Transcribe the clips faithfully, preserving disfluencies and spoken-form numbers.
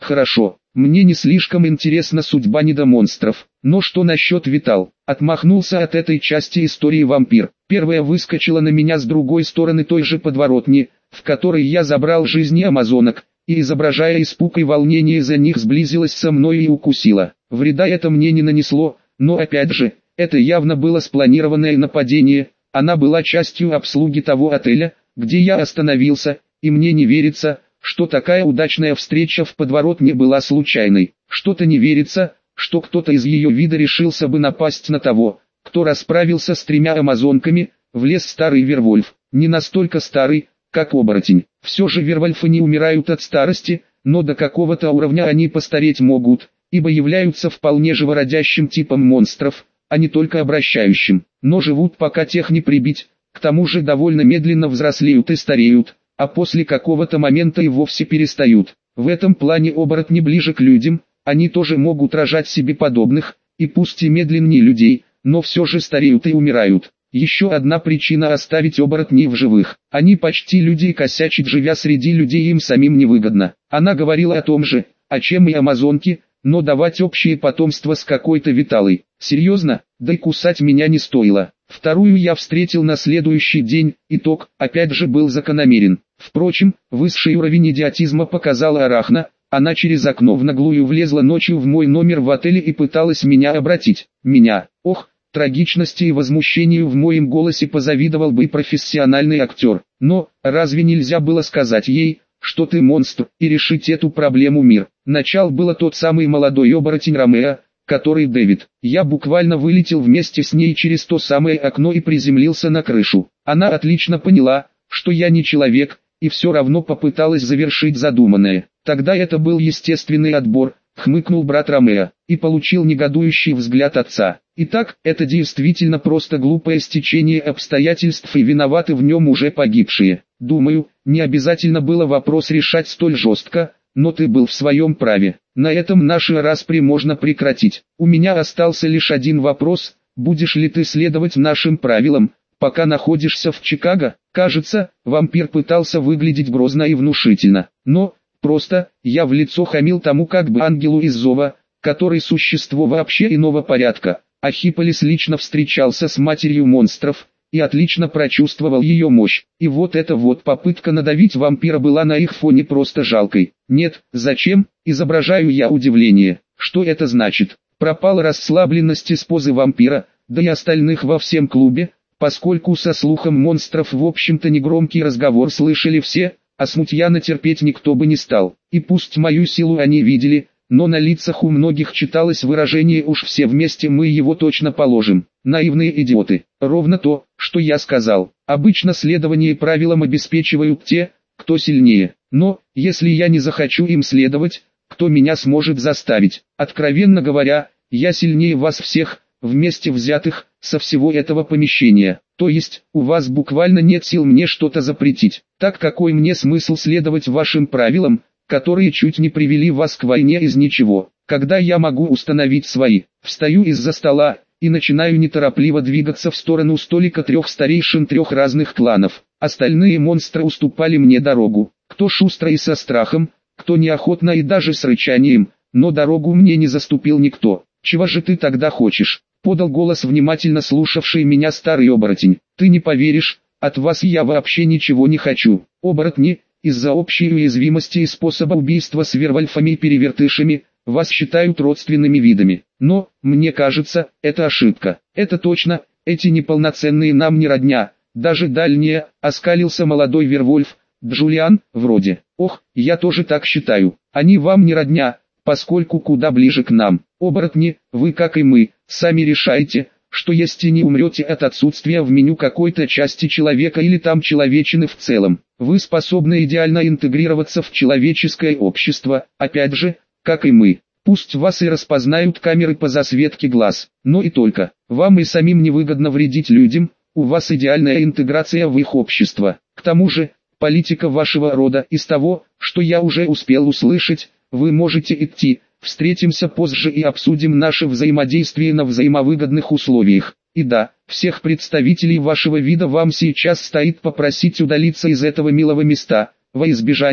Хорошо, мне не слишком интересна судьба недомонстров, но что насчет Витал? Отмахнулся от этой части истории вампир. Первая выскочила на меня с другой стороны той же подворотни, в которой я забрал жизни амазонок, и изображая испуг и волнение за них сблизилась со мной и укусила. Вреда это мне не нанесло, но опять же, это явно было спланированное нападение, она была частью обслуги того отеля, где я остановился, и мне не верится, что такая удачная встреча в подворотне была случайной. Что-то не верится, что кто-то из ее вида решился бы напасть на того, кто расправился с тремя амазонками. Влез старый Вервольф, не настолько старый, как оборотень. Все же вервольфы не умирают от старости, но до какого-то уровня они постареть могут, ибо являются вполне живородящим типом монстров, а не только обращающим. Но живут пока тех не прибить, к тому же довольно медленно взрослеют и стареют, а после какого-то момента и вовсе перестают. В этом плане оборотни ближе к людям, они тоже могут рожать себе подобных, и пусть и медленнее людей, но все же стареют и умирают. Еще одна причина оставить оборотней в живых. Они почти люди и косячить живя среди людей им самим невыгодно. Она говорила о том же, о чем и амазонки, но давать общее потомство с какой-то Виталой. Серьезно? Да и кусать меня не стоило. Вторую я встретил на следующий день, итог, опять же был закономерен. Впрочем, высший уровень идиотизма показала Арахна, она через окно в наглую влезла ночью в мой номер в отеле и пыталась меня обратить. Меня, ох, трагичности и возмущению в моем голосе позавидовал бы и профессиональный актер. Но, разве нельзя было сказать ей, что ты монстр, и решить эту проблему мир? Начал было тот самый молодой оборотень Ромео, который Дэвид. Я буквально вылетел вместе с ней через то самое окно и приземлился на крышу. Она отлично поняла, что я не человек, и все равно попыталась завершить задуманное. Тогда это был естественный отбор, хмыкнул брат Ромео, и получил негодующий взгляд отца. Итак, это действительно просто глупое стечение обстоятельств, и виноваты в нем уже погибшие. Думаю, не обязательно было вопрос решать столь жестко, но ты был в своем праве. На этом наши распри можно прекратить. У меня остался лишь один вопрос: будешь ли ты следовать нашим правилам, пока находишься в Чикаго? Кажется, вампир пытался выглядеть грозно и внушительно, но, просто, я в лицо хамил тому как бы ангелу из Зова, который существо вообще иного порядка. А Хипполис лично встречался с матерью монстров, и отлично прочувствовал ее мощь. И вот эта вот попытка надавить вампира была на их фоне просто жалкой. Нет, зачем? Изображаю я удивление. Что это значит? Пропала расслабленность из позы вампира, да и остальных во всем клубе, поскольку со слухом монстров в общем-то негромкий разговор слышали все, а смутьяна терпеть никто бы не стал. И пусть мою силу они видели, но на лицах у многих читалось выражение «уж все вместе мы его точно положим». Наивные идиоты. Ровно то, что я сказал. Обычно следование правилам обеспечивают те, кто сильнее. Но, если я не захочу им следовать, кто меня сможет заставить? Откровенно говоря, я сильнее вас всех, вместе взятых, со всего этого помещения. То есть, у вас буквально нет сил мне что-то запретить. Так какой мне смысл следовать вашим правилам, которые чуть не привели вас к войне из ничего, когда я могу установить свои? Встаю из-за стола и начинаю неторопливо двигаться в сторону столика трех старейшин трех разных кланов. Остальные монстры уступали мне дорогу, кто шустро и со страхом, кто неохотно и даже с рычанием, но дорогу мне не заступил никто. «Чего же ты тогда хочешь?» — подал голос внимательно слушавший меня старый оборотень. «Ты не поверишь, от вас я вообще ничего не хочу. Оборотни, из-за общей уязвимости и способа убийства с вервольфами и перевертышами, вас считают родственными видами. Но, мне кажется, это ошибка. Это точно, эти неполноценные нам не родня, даже дальние», — оскалился молодой вервольф. «Джулиан, вроде». «Ох, я тоже так считаю. Они вам не родня, поскольку куда ближе к нам. Оборотни, вы как и мы, сами решаете, что есть и не умрете от отсутствия в меню какой-то части человека или там человечины в целом. Вы способны идеально интегрироваться в человеческое общество, опять же, как и мы. Пусть вас и распознают камеры по засветке глаз, но и только. Вам и самим невыгодно вредить людям, у вас идеальная интеграция в их общество. К тому же, политика вашего рода из того, что я уже успел услышать, вы можете идти, встретимся позже и обсудим наше взаимодействие на взаимовыгодных условиях. И да, всех представителей вашего вида вам сейчас стоит попросить удалиться из этого милого места, во избежание,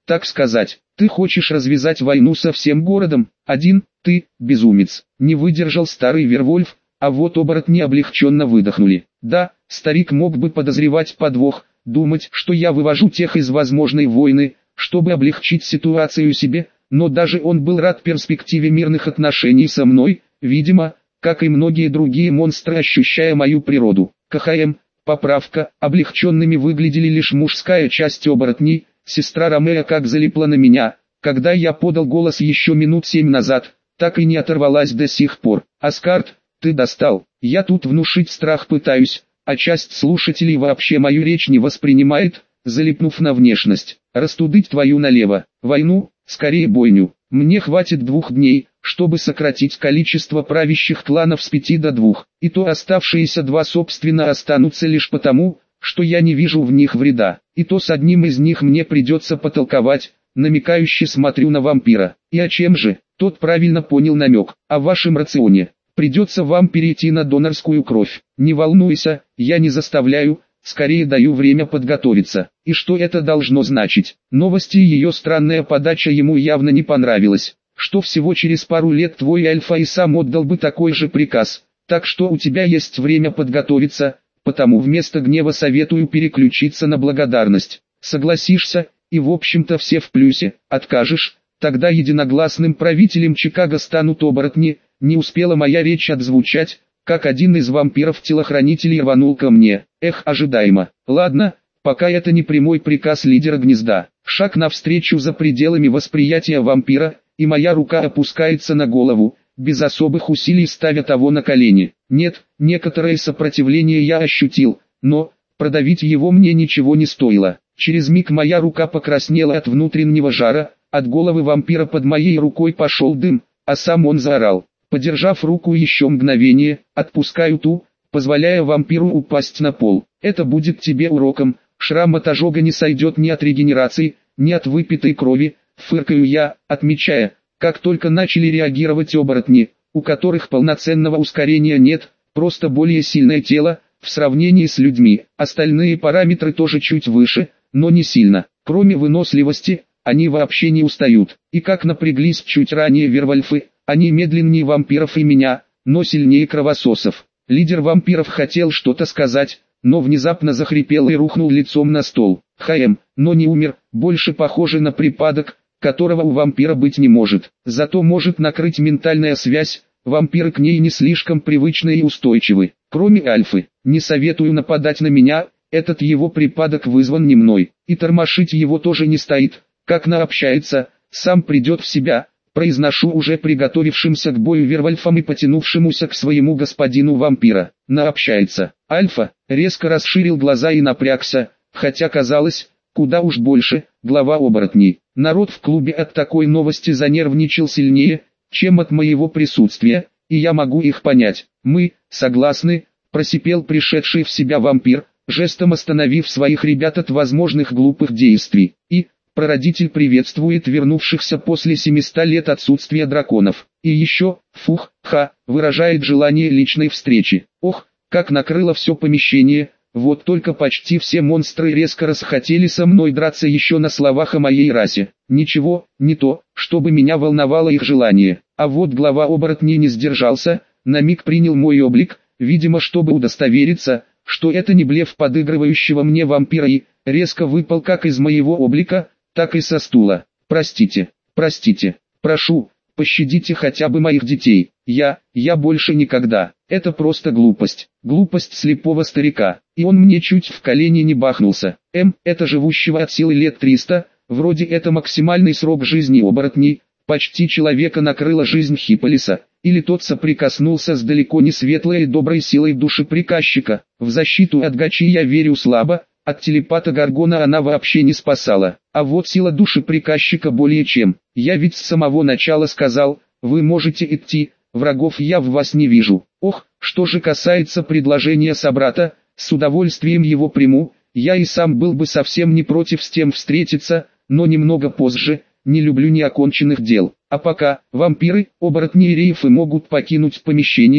так сказать. Ты хочешь развязать войну со всем городом? Один, ты, безумец. Не выдержал старый Вервольф, а вот оборотни облегченно выдохнули. Да, старик мог бы подозревать подвох, думать, что я вывожу тех из возможной войны, чтобы облегчить ситуацию себе, но даже он был рад перспективе мирных отношений со мной, видимо, как и многие другие монстры, ощущая мою природу. КХМ, поправка, облегченными выглядели лишь мужская часть оборотней, сестра Ромео как залипла на меня, когда я подал голос еще минут семь назад, так и не оторвалась до сих пор. Аскард, ты достал, я тут внушить страх пытаюсь, а часть слушателей вообще мою речь не воспринимает, залипнув на внешность. Растудыть твою налево, войну, скорее бойню. Мне хватит двух дней, чтобы сократить количество правящих кланов с пяти до двух, и то оставшиеся два собственно останутся лишь потому, что я не вижу в них вреда, и то с одним из них мне придется потолковать, намекающе смотрю на вампира. И о чем же? Тот правильно понял намек, о вашем рационе. Придется вам перейти на донорскую кровь. Не волнуйся, я не заставляю, скорее даю время подготовиться. И что это должно значить? Новости и ее странная подача ему явно не понравилась. Что всего через пару лет твой Альфа и сам отдал бы такой же приказ. Так что у тебя есть время подготовиться, потому вместо гнева советую переключиться на благодарность. Согласишься, и в общем-то все в плюсе. Откажешь, тогда единогласным правителем Чикаго станут оборотни. Не успела моя речь отзвучать, как один из вампиров-телохранителей рванул ко мне. Эх, ожидаемо. Ладно, пока это не прямой приказ лидера гнезда. Шаг навстречу за пределами восприятия вампира, и моя рука опускается на голову, без особых усилий ставя того на колени. Нет, некоторое сопротивление я ощутил, но продавить его мне ничего не стоило. Через миг моя рука покраснела от внутреннего жара, от головы вампира под моей рукой пошел дым, а сам он заорал. Подержав руку еще мгновение, отпускаю ту, позволяя вампиру упасть на пол. Это будет тебе уроком, шрам от ожога не сойдет ни от регенерации, ни от выпитой крови, фыркаю я, отмечая, как только начали реагировать оборотни, у которых полноценного ускорения нет, просто более сильное тело, в сравнении с людьми. Остальные параметры тоже чуть выше, но не сильно. Кроме выносливости, они вообще не устают. И как напряглись чуть ранее вервольфы, они медленнее вампиров и меня, но сильнее кровососов. Лидер вампиров хотел что-то сказать, но внезапно захрипел и рухнул лицом на стол. ХМ, но не умер, больше похоже на припадок, которого у вампира быть не может. Зато может накрыть ментальная связь, вампиры к ней не слишком привычны и устойчивы. Кроме Альфы, не советую нападать на меня, этот его припадок вызван не мной, и тормошить его тоже не стоит, как наобщается, сам придет в себя. Произношу уже приготовившимся к бою вервольфам и потянувшемуся к своему господину вампира. Наобщается. Альфа резко расширил глаза и напрягся, хотя казалось, куда уж больше, глава оборотней. Народ в клубе от такой новости занервничал сильнее, чем от моего присутствия, и я могу их понять. Мы, согласны, просипел пришедший в себя вампир, жестом остановив своих ребят от возможных глупых действий. И... Прародитель приветствует вернувшихся после семисот лет отсутствия драконов. И еще, фух, ха, выражает желание личной встречи. Ох, как накрыло все помещение, вот только почти все монстры резко расхотели со мной драться еще на словах о моей расе. Ничего, не то, чтобы меня волновало их желание. А вот глава оборотней не сдержался, на миг принял мой облик, видимо чтобы удостовериться, что это не блеф подыгрывающего мне вампира и, резко выпал как из моего облика, так и со стула. Простите, простите, прошу, пощадите хотя бы моих детей. Я, я больше никогда. Это просто глупость. Глупость слепого старика. И он мне чуть в колени не бахнулся. М, это живущего от силы лет триста, вроде это максимальный срок жизни оборотней, почти человека накрыла жизнь Хиполиса. Или тот соприкоснулся с далеко не светлой и доброй силой души приказчика. В защиту от Гачи я верю слабо. От телепата Гаргона она вообще не спасала, а вот сила души приказчика более чем. Я ведь с самого начала сказал, вы можете идти, врагов я в вас не вижу. Ох, что же касается предложения собрата, с удовольствием его приму, я и сам был бы совсем не против с тем встретиться, но немного позже, не люблю неоконченных дел. А пока, вампиры, оборотни и рейфы могут покинуть помещение,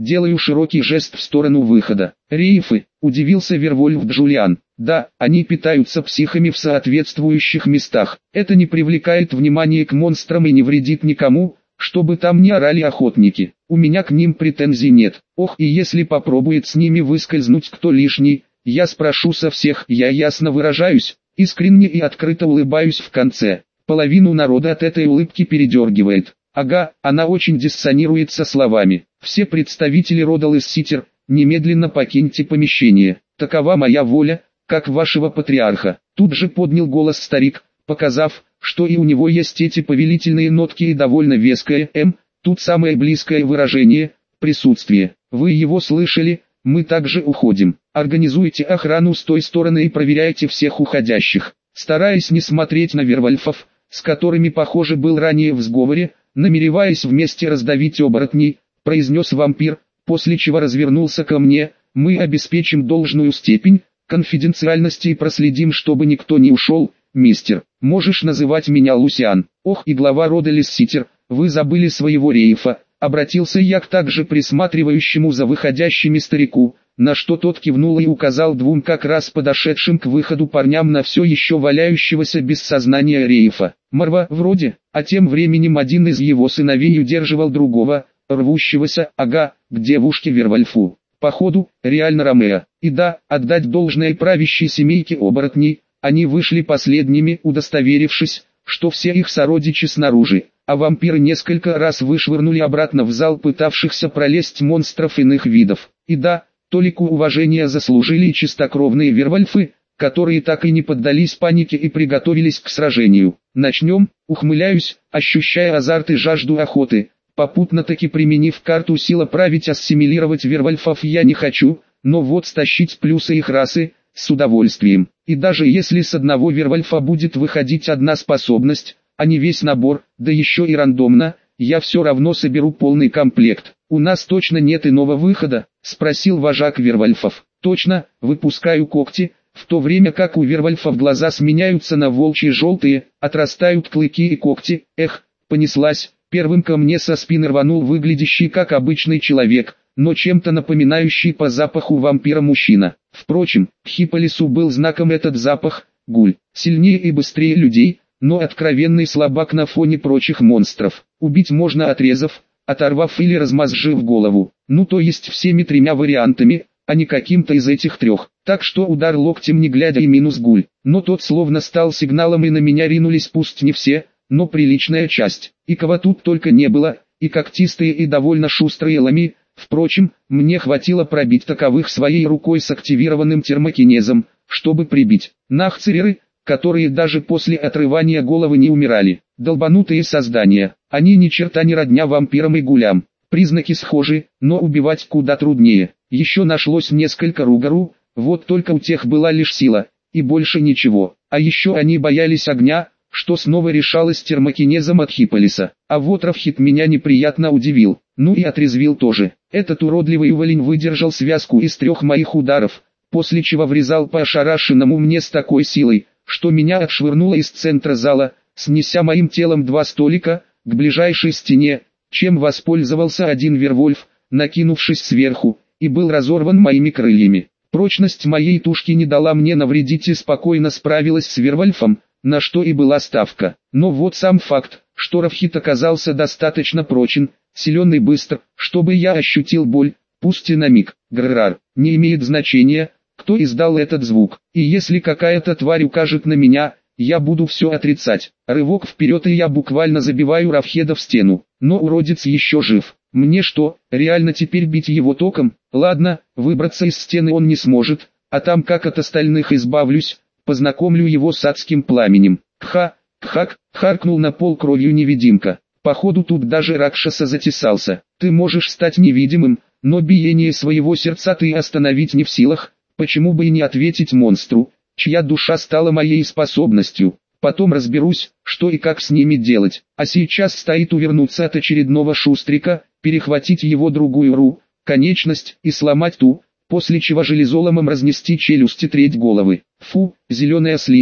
Делаю широкий жест в сторону выхода. Рейфы, удивился Вервольф Джулиан. Да, они питаются психами в соответствующих местах. Это не привлекает внимания к монстрам и не вредит никому, чтобы там не орали охотники. У меня к ним претензий нет. Ох, и если попробует с ними выскользнуть кто лишний, я спрошу со всех, я ясно выражаюсь, искренне и открыто улыбаюсь в конце. Половину народа от этой улыбки передергивает. Ага, она очень диссонирует со словами. Все представители рода Лесситер, немедленно покиньте помещение. Такова моя воля, как вашего патриарха. Тут же поднял голос старик, показав, что и у него есть эти повелительные нотки и довольно веское «М», тут самое близкое выражение «присутствие». Вы его слышали, мы также уходим. Организуйте охрану с той стороны и проверяйте всех уходящих. Стараясь не смотреть на Вервольфов, с которыми, похоже, был ранее в сговоре, намереваясь вместе раздавить оборотней, произнес вампир, после чего развернулся ко мне: мы обеспечим должную степень конфиденциальности и проследим, чтобы никто не ушел. Мистер, можешь называть меня Лусиан. Ох, и глава рода Лесситер, вы забыли своего рейфа. Обратился я к также присматривающему за выходящими старику, на что тот кивнул и указал двум как раз подошедшим к выходу парням на все еще валяющегося без сознания рейфа. Марва, вроде, а тем временем один из его сыновей удерживал другого, рвущегося, ага, к девушке Вервольфу. Походу, реально Ромео. И да, отдать должное правящей семейке оборотней, они вышли последними, удостоверившись, что все их сородичи снаружи, а вампиры несколько раз вышвырнули обратно в зал пытавшихся пролезть монстров иных видов. И да, толику уважения заслужили и чистокровные Вервольфы, которые так и не поддались панике и приготовились к сражению. Начнем, ухмыляюсь, ощущая азарт и жажду охоты. Попутно таки применив карту сила править ассимилировать Вервольфов я не хочу, но вот стащить плюсы их расы, с удовольствием. И даже если с одного Вервольфа будет выходить одна способность, а не весь набор, да еще и рандомно, я все равно соберу полный комплект. У нас точно нет иного выхода, спросил вожак Вервольфов. Точно, выпускаю когти, в то время как у Вервольфов глаза сменяются на волчьи желтые, отрастают клыки и когти. Эх, понеслась. Первым ко мне со спины рванул выглядящий как обычный человек, но чем-то напоминающий по запаху вампира мужчина. Впрочем, Хиполису был знаком этот запах: гуль, сильнее и быстрее людей, но откровенный слабак на фоне прочих монстров. Убить можно отрезав, оторвав или размозжив голову, ну то есть всеми тремя вариантами, а не каким-то из этих трех. Так что удар локтем не глядя и минус гуль, но тот словно стал сигналом и на меня ринулись пусть не все, но приличная часть. И кого тут только не было, и когтистые и довольно шустрые ломи. Впрочем, мне хватило пробить таковых своей рукой с активированным термокинезом, чтобы прибить. Нахцереры, которые даже после отрывания головы не умирали. Долбанутые создания, они ни черта не родня вампирам и гулям. Признаки схожи, но убивать куда труднее. Еще нашлось несколько ругару, вот только у тех была лишь сила, и больше ничего. А еще они боялись огня, что снова решалось термокинезом от Хиполиса. А вот Равхит меня неприятно удивил, ну и отрезвил тоже. Этот уродливый уволень выдержал связку из трех моих ударов, после чего врезал по ошарашенному мне с такой силой, что меня отшвырнуло из центра зала, снеся моим телом два столика, к ближайшей стене, чем воспользовался один Вервольф, накинувшись сверху, и был разорван моими крыльями. Прочность моей тушки не дала мне навредить и спокойно справилась с Вервольфом, на что и была ставка. Но вот сам факт, что Равхит оказался достаточно прочен, силен и быстр, чтобы я ощутил боль, пусть и на миг. Грррр, не имеет значения, кто издал этот звук. И если какая-то тварь укажет на меня, я буду все отрицать. Рывок вперед, и я буквально забиваю Равхеда в стену. Но уродец еще жив. Мне что, реально теперь бить его током? Ладно, выбраться из стены он не сможет, а там как от остальных избавлюсь, познакомлю его с адским пламенем. Кха, кхак, харкнул на пол кровью невидимка. Походу тут даже Ракшаса затесался. Ты можешь стать невидимым, но биение своего сердца ты остановить не в силах. Почему бы и не ответить монстру, чья душа стала моей способностью? Потом разберусь, что и как с ними делать. А сейчас стоит увернуться от очередного шустрика, перехватить его другую ру, конечность и сломать ту, после чего железоломом разнести челюсти треть головы. Фу, зеленая слизь,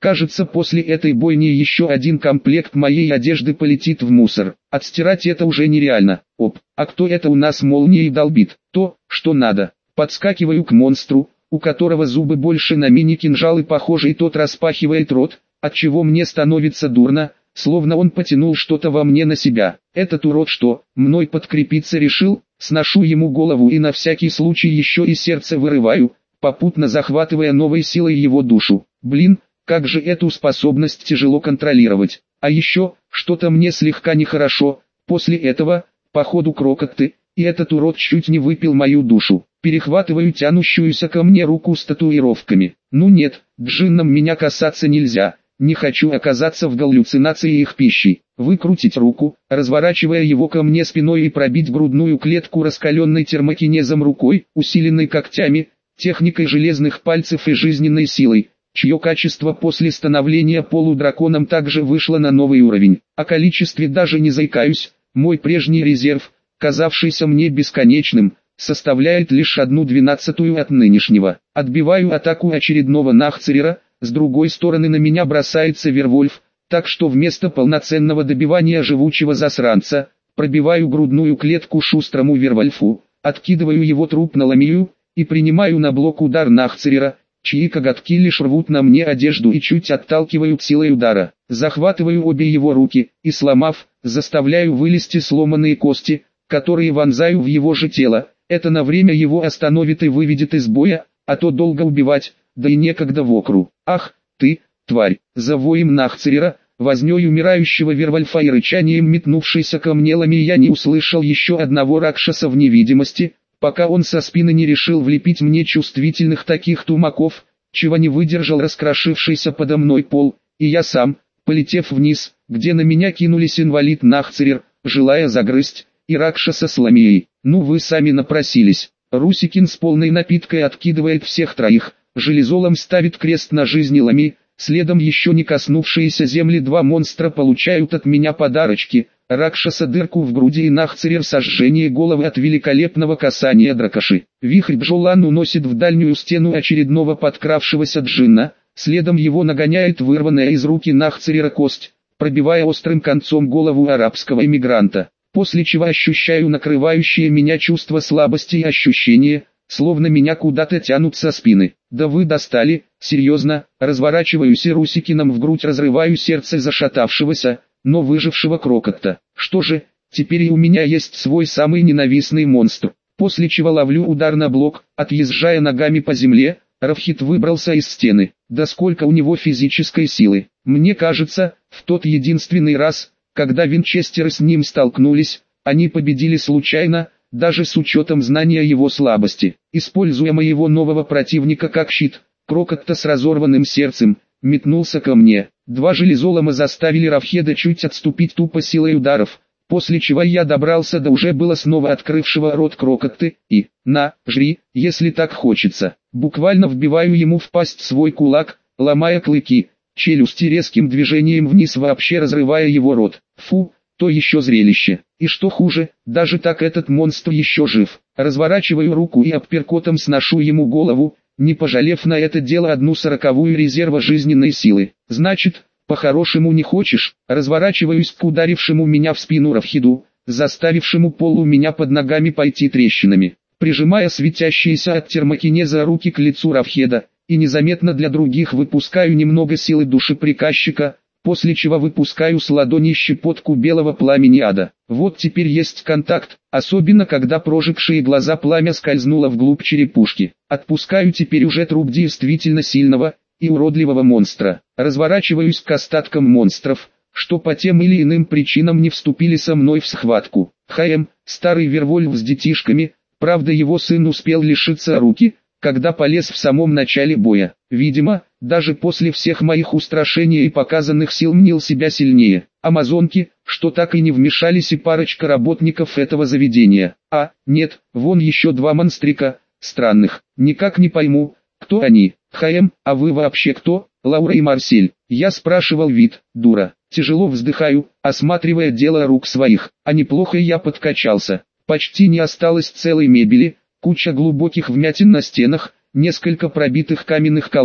Кажется, после этой бойни еще один комплект моей одежды полетит в мусор. Отстирать это уже нереально. Оп, а кто это у нас молнией долбит? То, что надо. Подскакиваю к монстру, у которого зубы больше на мини-кинжалы похожи, и тот распахивает рот, отчего мне становится дурно, словно он потянул что-то во мне на себя. Этот урод что, мной подкрепиться решил? Сношу ему голову и на всякий случай еще и сердце вырываю, попутно захватывая новой силой его душу. Блин, как же эту способность тяжело контролировать. А еще, что-то мне слегка нехорошо. После этого, походу крокотты, и этот урод чуть не выпил мою душу. Перехватываю тянущуюся ко мне руку с татуировками. Ну нет, джиннам меня касаться нельзя. Не хочу оказаться в галлюцинации их пищей. Выкрутить руку, разворачивая его ко мне спиной, и пробить грудную клетку раскаленной термокинезом рукой, усиленной когтями, техникой железных пальцев и жизненной силой, чье качество после становления полудраконом также вышло на новый уровень. О количестве даже не заикаюсь, мой прежний резерв, казавшийся мне бесконечным, составляет лишь одну двенадцатую от нынешнего. Отбиваю атаку очередного Нахцерера, с другой стороны на меня бросается Вервольф, так что вместо полноценного добивания живучего засранца, пробиваю грудную клетку шустрому Вервольфу, откидываю его труп на ламию, и принимаю на блок удар Нахцерера, чьи коготки лишь рвут на мне одежду и чуть отталкивают силой удара. Захватываю обе его руки, и сломав, заставляю вылезти сломанные кости, которые вонзаю в его же тело. Это на время его остановит и выведет из боя, а то долго убивать, да и некогда вокру. Ах, ты, тварь, за воем Нахцерера, вознёй умирающего Вервольфа и рычанием метнувшейся ко мне ламии я не услышал еще одного ракшаса в невидимости, пока он со спины не решил влепить мне чувствительных таких тумаков, чего не выдержал раскрошившийся подо мной пол, и я сам, полетев вниз, где на меня кинулись инвалид Нахцерер, желая загрызть, и ракшаса с ламией. Ну вы сами напросились. Русикин с полной напиткой откидывает всех троих, железолом ставит крест на жизни ламии, следом еще не коснувшиеся земли два монстра получают от меня подарочки, ракшаса дырку в груди и Нахцерер сожжение головы от великолепного касания дракоши. Вихрь Бжолан уносит в дальнюю стену очередного подкравшегося джинна, следом его нагоняет вырванная из руки Нахцерера кость, пробивая острым концом голову арабского эмигранта. После чего ощущаю накрывающее меня чувство слабости и ощущение, словно меня куда-то тянут со спины. Да вы достали, серьезно, разворачиваюсь и Русикином в грудь разрываю сердце зашатавшегося, но выжившего крокотта. Что же, теперь и у меня есть свой самый ненавистный монстр. После чего ловлю удар на блок, отъезжая ногами по земле, Равхит выбрался из стены. Да сколько у него физической силы. Мне кажется, в тот единственный раз, когда Винчестеры с ним столкнулись, они победили случайно, даже с учетом знания его слабости. Используя моего нового противника как щит, Крокотта с разорванным сердцем метнулся ко мне. Два железолома заставили Равхеда чуть отступить тупо силой ударов, после чего я добрался до уже было снова открывшего рот Крокотты, и, на, жри, если так хочется. Буквально вбиваю ему в пасть свой кулак, ломая клыки, челюсти резким движением вниз вообще разрывая его рот. Фу, то еще зрелище. И что хуже, даже так этот монстр еще жив. Разворачиваю руку и апперкотом сношу ему голову, не пожалев на это дело одну сороковую резерва жизненной силы. Значит, по-хорошему не хочешь? Разворачиваюсь к ударившему меня в спину Равхиду, заставившему пол у меня под ногами пойти трещинами. Прижимая светящиеся от термокинеза руки к лицу Равхеда, и незаметно для других выпускаю немного силы души приказчика, после чего выпускаю с ладони щепотку белого пламени ада. Вот теперь есть контакт, особенно когда прожигшие глаза пламя скользнуло вглубь черепушки. Отпускаю теперь уже труп действительно сильного и уродливого монстра. Разворачиваюсь к остаткам монстров, что по тем или иным причинам не вступили со мной в схватку. Хаем, старый Вервольф с детишками, правда его сын успел лишиться руки, когда полез в самом начале боя. Видимо, даже после всех моих устрашений и показанных сил мнил себя сильнее. Амазонки, что так и не вмешались, и парочка работников этого заведения. А, нет, вон еще два монстрика, странных. Никак не пойму, кто они. Хаем, а вы вообще кто? Лаура и Марсель. Я спрашивал вид, дура. Тяжело вздыхаю, осматривая дело рук своих. А неплохо я подкачался. Почти не осталось целой мебели. Куча глубоких вмятин на стенах, несколько пробитых каменных колонн,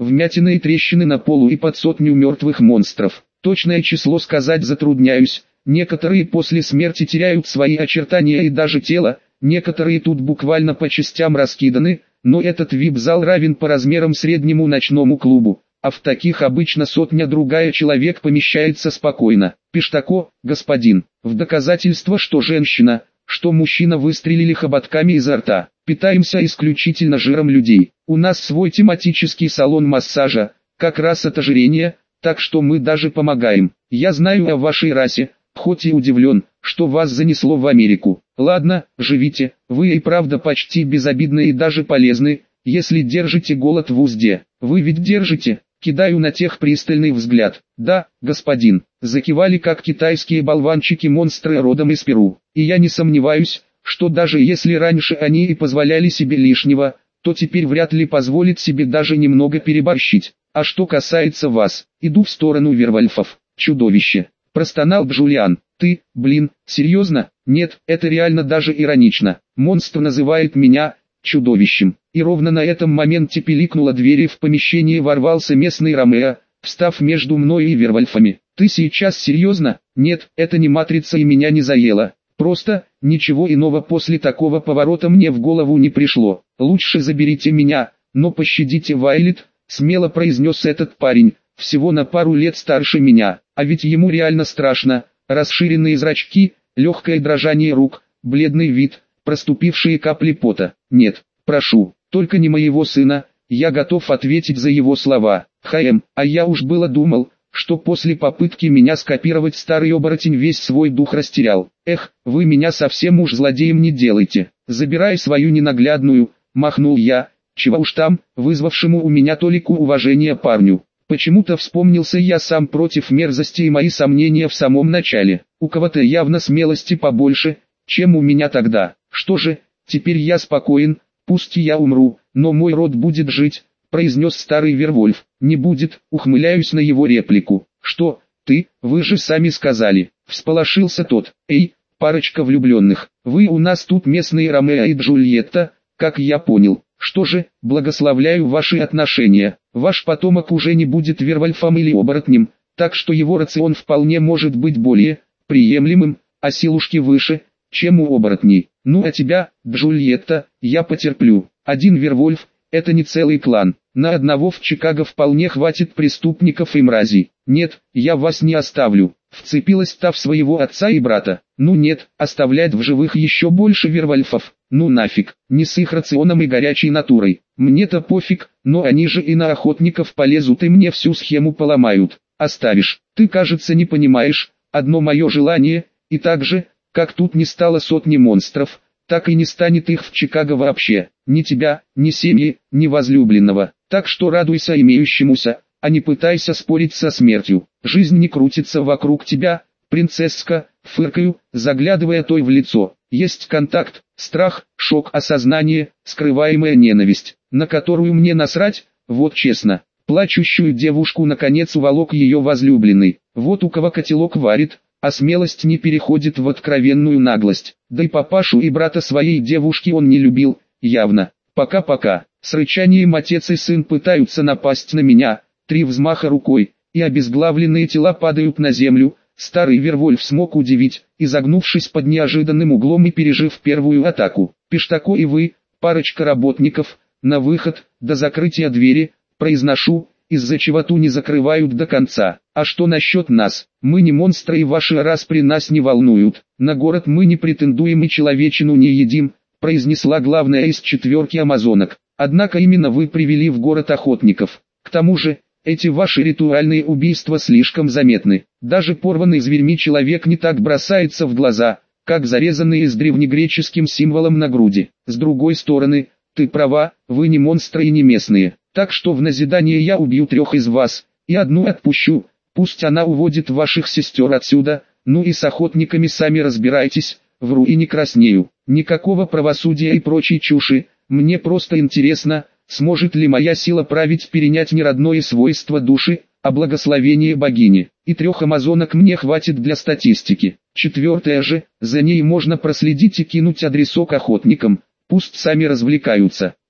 вмятины и трещины на полу и под сотню мертвых монстров. Точное число сказать затрудняюсь, некоторые после смерти теряют свои очертания и даже тело, некоторые тут буквально по частям раскиданы, но этот вип-зал равен по размерам среднему ночному клубу, а в таких обычно сотня-другая человек помещается спокойно. Пиштако, господин, в доказательство, что женщина, что мужчина выстрелили хоботками изо рта. Питаемся исключительно жиром людей. У нас свой тематический салон массажа, как раз от ожирения, так что мы даже помогаем. Я знаю о вашей расе, хоть и удивлен, что вас занесло в Америку. Ладно, живите, вы и правда почти безобидны и даже полезны, если держите голод в узде. Вы ведь держите? Кидаю на тех пристальный взгляд. Да, господин, закивали как китайские болванчики-монстры родом из Перу. И я не сомневаюсь, что даже если раньше они и позволяли себе лишнего, то теперь вряд ли позволят себе даже немного переборщить. А что касается вас, иду в сторону Вервольфов. Чудовище. Простонал Джулиан. Ты, блин, серьезно? Нет, это реально даже иронично. Монстр называет меня чудовищем. И ровно на этом моменте пиликнула дверь и в помещение ворвался местный Ромео, встав между мной и Вервольфами. Ты сейчас серьезно? Нет, это не матрица и меня не заело. Просто, ничего иного после такого поворота мне в голову не пришло. Лучше заберите меня, но пощадите Вайлет, смело произнес этот парень, всего на пару лет старше меня. А ведь ему реально страшно. Расширенные зрачки, легкое дрожание рук, бледный вид, проступившие капли пота. Нет, прошу, только не моего сына, я готов ответить за его слова. Хм, а я уж было думал, что после попытки меня скопировать старый оборотень весь свой дух растерял. Эх, вы меня совсем уж злодеем не делайте. Забирай свою ненаглядную, махнул я, чего уж там, вызвавшему у меня толику уважения парню. Почему-то вспомнился я сам против мерзости и мои сомнения в самом начале. У кого-то явно смелости побольше, чем у меня тогда. Что же, теперь я спокоен, пусть и я умру, но мой род будет жить, произнес старый Вервольф. Не будет, ухмыляюсь на его реплику. Что, ты, вы же сами сказали, всполошился тот. Эй, парочка влюбленных, вы у нас тут местные Ромео и Джульетта, как я понял. Что же, благословляю ваши отношения. Ваш потомок уже не будет Вервольфом или оборотнем, так что его рацион вполне может быть более приемлемым, а силушки выше, чем у оборотней. Ну а тебя, Джульетта, я потерплю. Один Вервольф, это не целый клан. На одного в Чикаго вполне хватит преступников и мразей. Нет, я вас не оставлю. Вцепилась та в своего отца и брата. Ну нет, оставлять в живых еще больше Вервольфов. Ну нафиг, не с их рационом и горячей натурой. Мне-то пофиг, но они же и на охотников полезут и мне всю схему поломают. Оставишь, ты кажется не понимаешь, одно мое желание, и так же, как тут не стало сотни монстров, так и не станет их в Чикаго вообще. Ни тебя, ни семьи, ни возлюбленного. Так что радуйся имеющемуся, а не пытайся спорить со смертью. Жизнь не крутится вокруг тебя, принцесска, фыркаю, заглядывая той в лицо. Есть контакт, страх, шок, осознание, скрываемая ненависть, на которую мне насрать, вот честно. Плачущую девушку наконец уволок ее возлюбленный. Вот у кого котелок варит, а смелость не переходит в откровенную наглость. Да и папашу и брата своей девушки он не любил, явно. Пока-пока. С рычанием отец и сын пытаются напасть на меня. Три взмаха рукой, и обезглавленные тела падают на землю. Старый Вервольф смог удивить, изогнувшись под неожиданным углом и пережив первую атаку. Пиштако и вы, парочка работников, на выход, до закрытия двери, произношу, из-за чего ту не закрывают до конца. А что насчет нас? Мы не монстры и ваши распри нас не волнуют. На город мы не претендуем и человечину не едим, произнесла главная из четверки амазонок. Однако именно вы привели в город охотников. К тому же, эти ваши ритуальные убийства слишком заметны. Даже порванный зверьми человек не так бросается в глаза, как зарезанный с древнегреческим символом на груди. С другой стороны, ты права, вы не монстры и не местные. Так что в назидание я убью трех из вас, и одну отпущу, пусть она уводит ваших сестер отсюда, ну и с охотниками сами разбирайтесь, вру и не краснею. Никакого правосудия и прочей чуши, мне просто интересно, сможет ли моя сила править перенять не родное свойство души, а благословение богини. И трех амазонок мне хватит для статистики. Четвертая же, за ней можно проследить и кинуть адресок охотникам, пусть сами развлекаются.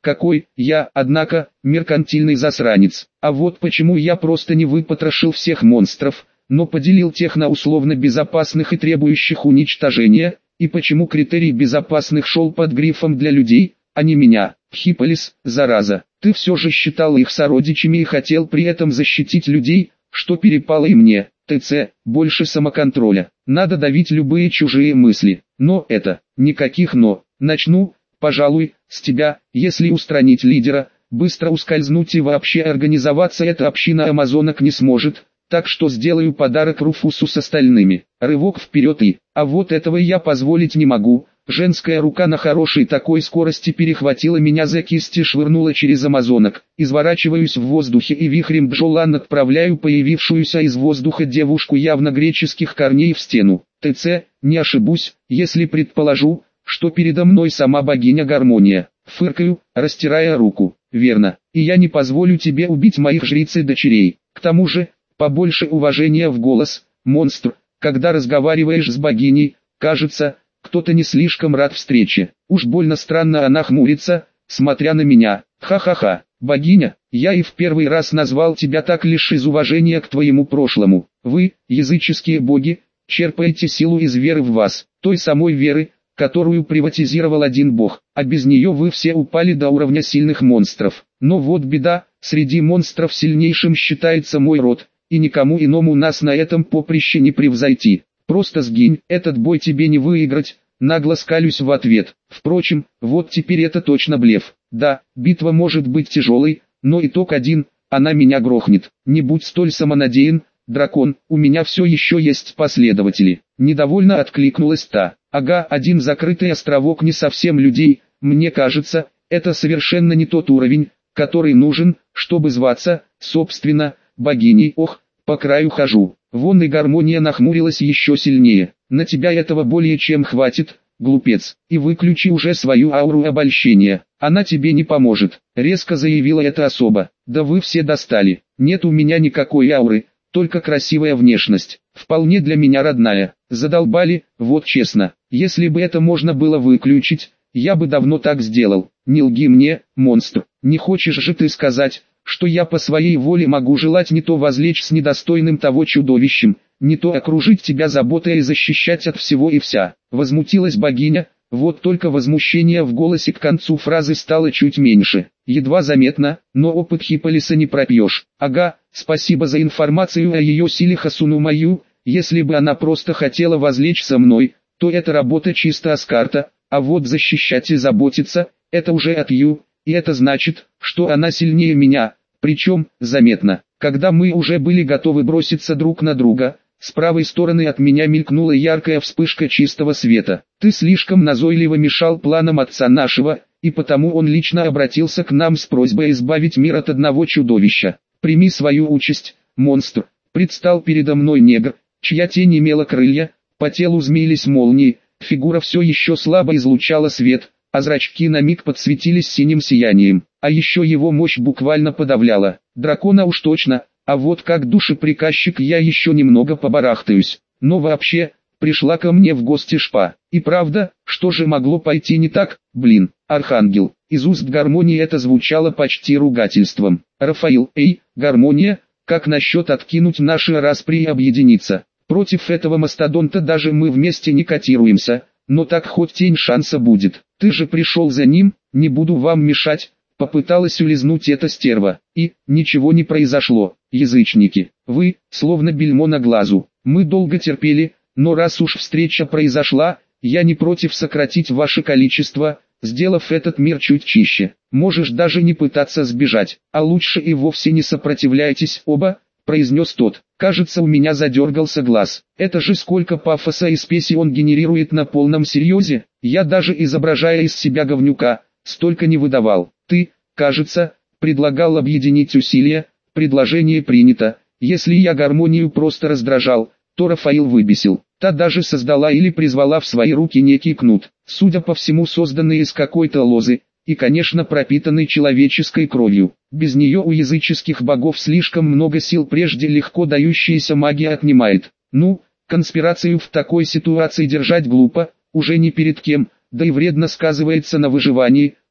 Какой я, однако, меркантильный засранец. А вот почему я просто не выпотрошил всех монстров, но поделил тех на условно безопасных и требующих уничтожения, и почему критерий безопасных шел под грифом для людей, а не меня. Хиполис, зараза, ты все же считал их сородичами и хотел при этом защитить людей, что перепало и мне. ТЦ, больше самоконтроля. Надо давить любые чужие мысли. Но это, никаких но. Начну, пожалуй, с тебя. Если устранить лидера, быстро ускользнуть и вообще организоваться эта община амазонок не сможет. Так что сделаю подарок Руфусу с остальными. Рывок вперед и, а вот этого я позволить не могу. Женская рука на хорошей такой скорости перехватила меня за кисть и швырнула через амазонок. Изворачиваюсь в воздухе и вихрем бджолан отправляю появившуюся из воздуха девушку явно греческих корней в стену. ТЦ, не ошибусь, если предположу, что передо мной сама богиня Гармония. Фыркаю, растирая руку. Верно, и я не позволю тебе убить моих жриц и дочерей. К тому же, побольше уважения в голос, монстр, когда разговариваешь с богиней, кажется, кто-то не слишком рад встрече. Уж больно странно она хмурится, смотря на меня. Ха-ха-ха, богиня, я и в первый раз назвал тебя так лишь из уважения к твоему прошлому. Вы, языческие боги, черпаете силу из веры в вас, той самой веры, которую приватизировал один бог, а без нее вы все упали до уровня сильных монстров. Но вот беда, среди монстров сильнейшим считается мой род, и никому иному нас на этом поприще не превзойти. Просто сгинь, этот бой тебе не выиграть, нагло скалюсь в ответ. Впрочем, вот теперь это точно блеф. Да, битва может быть тяжелой, но итог один, она меня грохнет. Не будь столь самонадеян, дракон, у меня все еще есть последователи. Недовольно откликнулась та. Ага, один закрытый островок не совсем людей, мне кажется, это совершенно не тот уровень, который нужен, чтобы зваться, собственно, богиней. Ох, по краю хожу. Вон и Гармония нахмурилась еще сильнее. На тебя этого более чем хватит, глупец, и выключи уже свою ауру обольщения. Она тебе не поможет, резко заявила эта особа. Да вы все достали. Нет у меня никакой ауры, только красивая внешность. Вполне для меня родная. Задолбали, вот честно. Если бы это можно было выключить, я бы давно так сделал. Не лги мне, монстр. Не хочешь же ты сказать, что я по своей воле могу желать не то возлечь с недостойным того чудовищем, не то окружить тебя заботой и защищать от всего и вся. Возмутилась богиня, вот только возмущение в голосе к концу фразы стало чуть меньше. Едва заметно, но опыт Хиполиса не пропьешь. Ага, спасибо за информацию о ее силе Хасуну мою, если бы она просто хотела возлечь со мной, то это работа чисто Аскарта, а вот защищать и заботиться, это уже от Ю. И это значит, что она сильнее меня, причем, заметно, когда мы уже были готовы броситься друг на друга, с правой стороны от меня мелькнула яркая вспышка чистого света. Ты слишком назойливо мешал планам отца нашего, и потому он лично обратился к нам с просьбой избавить мир от одного чудовища. Прими свою участь, монстр. Предстал передо мной негр, чья тень имела крылья, по телу змеились молнии, фигура все еще слабо излучала свет, а зрачки на миг подсветились синим сиянием, а еще его мощь буквально подавляла. Дракона уж точно, а вот как душеприказчик я еще немного побарахтаюсь. Но вообще, пришла ко мне в гости шпа. И правда, что же могло пойти не так? Блин, Архангел. Из уст Гармонии это звучало почти ругательством. Рафаил, эй, Гармония, как насчет откинуть наши распри и объединиться? Против этого мастодонта даже мы вместе не котируемся, но так хоть тень шанса будет. Ты же пришел за ним, не буду вам мешать. Попыталась улизнуть эта стерва, и, ничего не произошло. Язычники, вы, словно бельмо на глазу. Мы долго терпели, но раз уж встреча произошла, я не против сократить ваше количество, сделав этот мир чуть чище. Можешь даже не пытаться сбежать, а лучше и вовсе не сопротивляйтесь оба, произнес тот. Кажется, у меня задергался глаз. Это же сколько пафоса и спеси он генерирует на полном серьезе. Я даже изображая из себя говнюка, столько не выдавал. Ты, кажется, предлагал объединить усилия, предложение принято. Если я Гармонию просто раздражал, то Рафаил выбесил. Та даже создала или призвала в свои руки некий кнут, судя по всему созданный из какой-то лозы, и конечно пропитанный человеческой кровью. Без нее у языческих богов слишком много сил, прежде легко дающаяся магия отнимает. Ну, конспирацию в такой ситуации держать глупо, уже ни перед кем, да и вредно сказывается на выживании.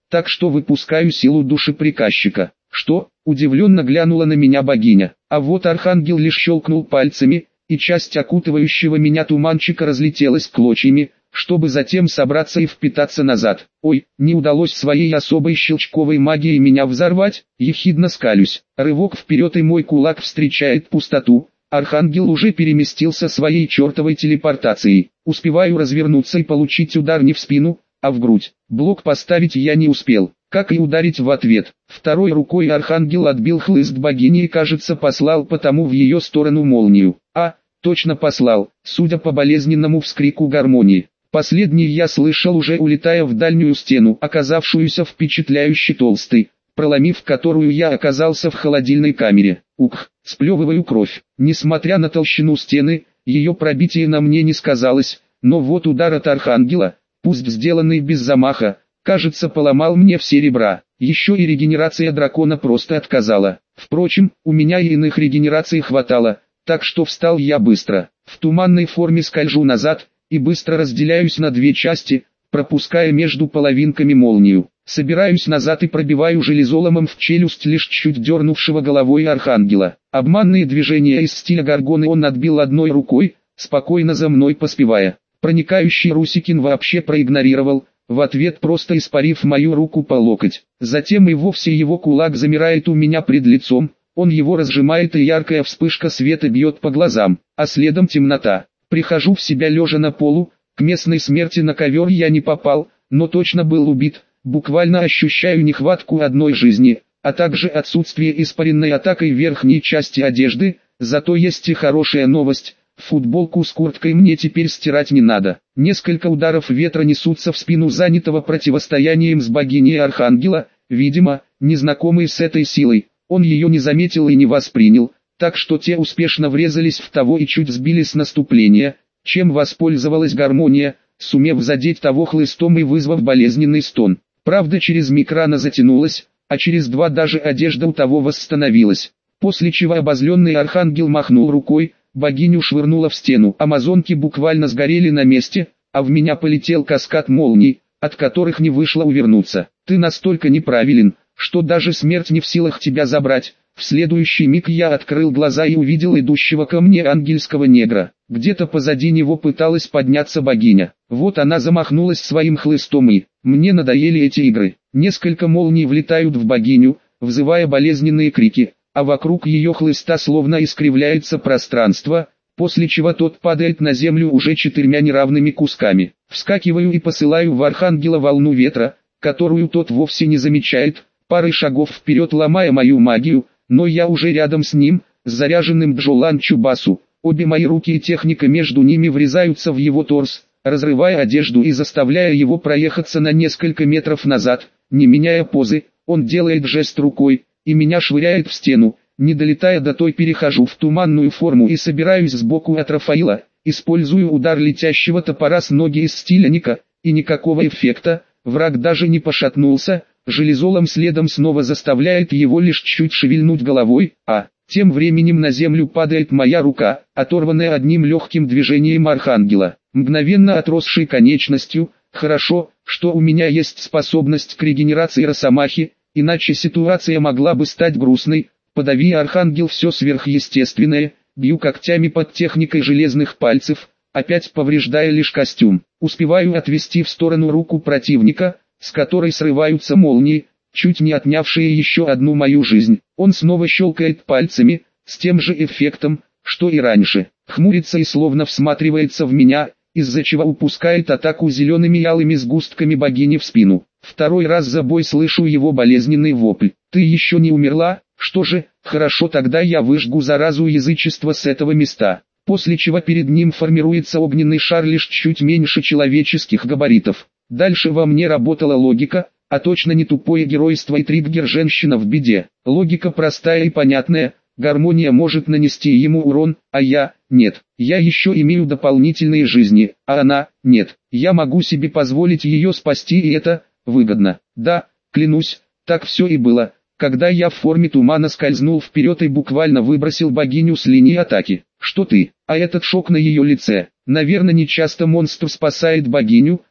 так что выпускаю силу душеприказчика. Что? Удивленно глянула на меня богиня. А вот архангел лишь щелкнул пальцами, и часть окутывающего меня туманчика разлетелась клочьями, чтобы затем собраться и впитаться назад. Ой, не удалось своей особой щелчковой магией меня взорвать, ехидно скалюсь. Рывок вперед, и мой кулак встречает пустоту. Архангел уже переместился своей чертовой телепортацией. Успеваю развернуться и получить удар не в спину, а в грудь. Блок поставить я не успел, как и ударить в ответ. Второй рукой архангел отбил хлыст богини и, кажется, послал потому в ее сторону молнию. А, точно послал, судя по болезненному вскрику гармонии. Последний я слышал, уже улетая в дальнюю стену, оказавшуюся впечатляюще толстой, проломив которую я оказался в холодильной камере. Ух, сплевываю кровь. Несмотря на толщину стены, ее пробитие на мне не сказалось, но вот удар от архангела, пусть сделанный без замаха, кажется, поломал мне все ребра. Еще и регенерация дракона просто отказала. Впрочем, у меня и иных регенераций хватало, так что встал я быстро. В туманной форме скольжу назад и быстро разделяюсь на две части, пропуская между половинками молнию. Собираюсь назад и пробиваю железоломом в челюсть лишь чуть дернувшего головой архангела. Обманные движения из стиля Гаргоны он отбил одной рукой, спокойно за мной поспевая. Проникающий Русикин вообще проигнорировал, в ответ просто испарив мою руку по локоть. Затем и вовсе его кулак замирает у меня пред лицом, он его разжимает, и яркая вспышка света бьет по глазам, а следом темнота. Прихожу в себя лежа на полу, к местной смерти на ковер я не попал, но точно был убит, буквально ощущаю нехватку одной жизни, а также отсутствие испаренной атакой верхней части одежды, зато есть и хорошая новость. Футболку с курткой мне теперь стирать не надо. Несколько ударов ветра несутся в спину занятого противостоянием с богиней архангела, видимо, незнакомый с этой силой. Он ее не заметил и не воспринял, так что те успешно врезались в того и чуть сбили с наступления, чем воспользовалась гармония, сумев задеть того хлыстом и вызвав болезненный стон. Правда, через миг рана затянулась, а через два даже одежда у того восстановилась. После чего обозленный архангел махнул рукой, богиню швырнуло в стену. Амазонки буквально сгорели на месте, а в меня полетел каскад молний, от которых не вышло увернуться. Ты настолько неправилен, что даже смерть не в силах тебя забрать. В следующий миг я открыл глаза и увидел идущего ко мне ангельского негра. Где-то позади него пыталась подняться богиня. Вот она замахнулась своим хлыстом, и мне надоели эти игры. Несколько молний влетают в богиню, вызывая болезненные крики, а вокруг ее хлыста словно искривляется пространство, после чего тот падает на землю уже четырьмя неравными кусками. Вскакиваю и посылаю в архангела волну ветра, которую тот вовсе не замечает, парой шагов вперед ломая мою магию, но я уже рядом с ним, с заряженным Джолан Чубасу. Обе мои руки и техника между ними врезаются в его торс, разрывая одежду и заставляя его проехаться на несколько метров назад. Не меняя позы, он делает жест рукой, и меня швыряет в стену. Не долетая до той, перехожу в туманную форму и собираюсь сбоку от Рафаила. Использую удар летящего топора с ноги из стиля Ника, и никакого эффекта, враг даже не пошатнулся. Железолом следом снова заставляет его лишь чуть шевельнуть головой, а тем временем на землю падает моя рука, оторванная одним легким движением архангела, мгновенно отросшей конечностью. Хорошо, что у меня есть способность к регенерации росомахи, иначе ситуация могла бы стать грустной. Подави, архангел, все сверхъестественное, бью когтями под техникой железных пальцев, опять повреждая лишь костюм. Успеваю отвести в сторону руку противника, с которой срываются молнии, чуть не отнявшие еще одну мою жизнь. Он снова щелкает пальцами, с тем же эффектом, что и раньше. Хмурится и словно всматривается в меня, из-за чего упускает атаку зелеными и алыми сгустками богини в спину. Второй раз за бой слышу его болезненный вопль. «Ты еще не умерла? Что же, хорошо, тогда я выжгу заразу язычества с этого места». После чего перед ним формируется огненный шар лишь чуть меньше человеческих габаритов. Дальше во мне работала логика, а точно не тупое геройство и триггер «женщина в беде». Логика простая и понятная, гармония может нанести ему урон, а я – нет. Я еще имею дополнительные жизни, а она – нет. Я могу себе позволить ее спасти, и это выгодно. Да, клянусь, так все и было, когда я в форме тумана скользнул вперед и буквально выбросил богиню с линии атаки. Что ты? А этот шок на ее лице. Наверное, не часто монстр спасает богиню,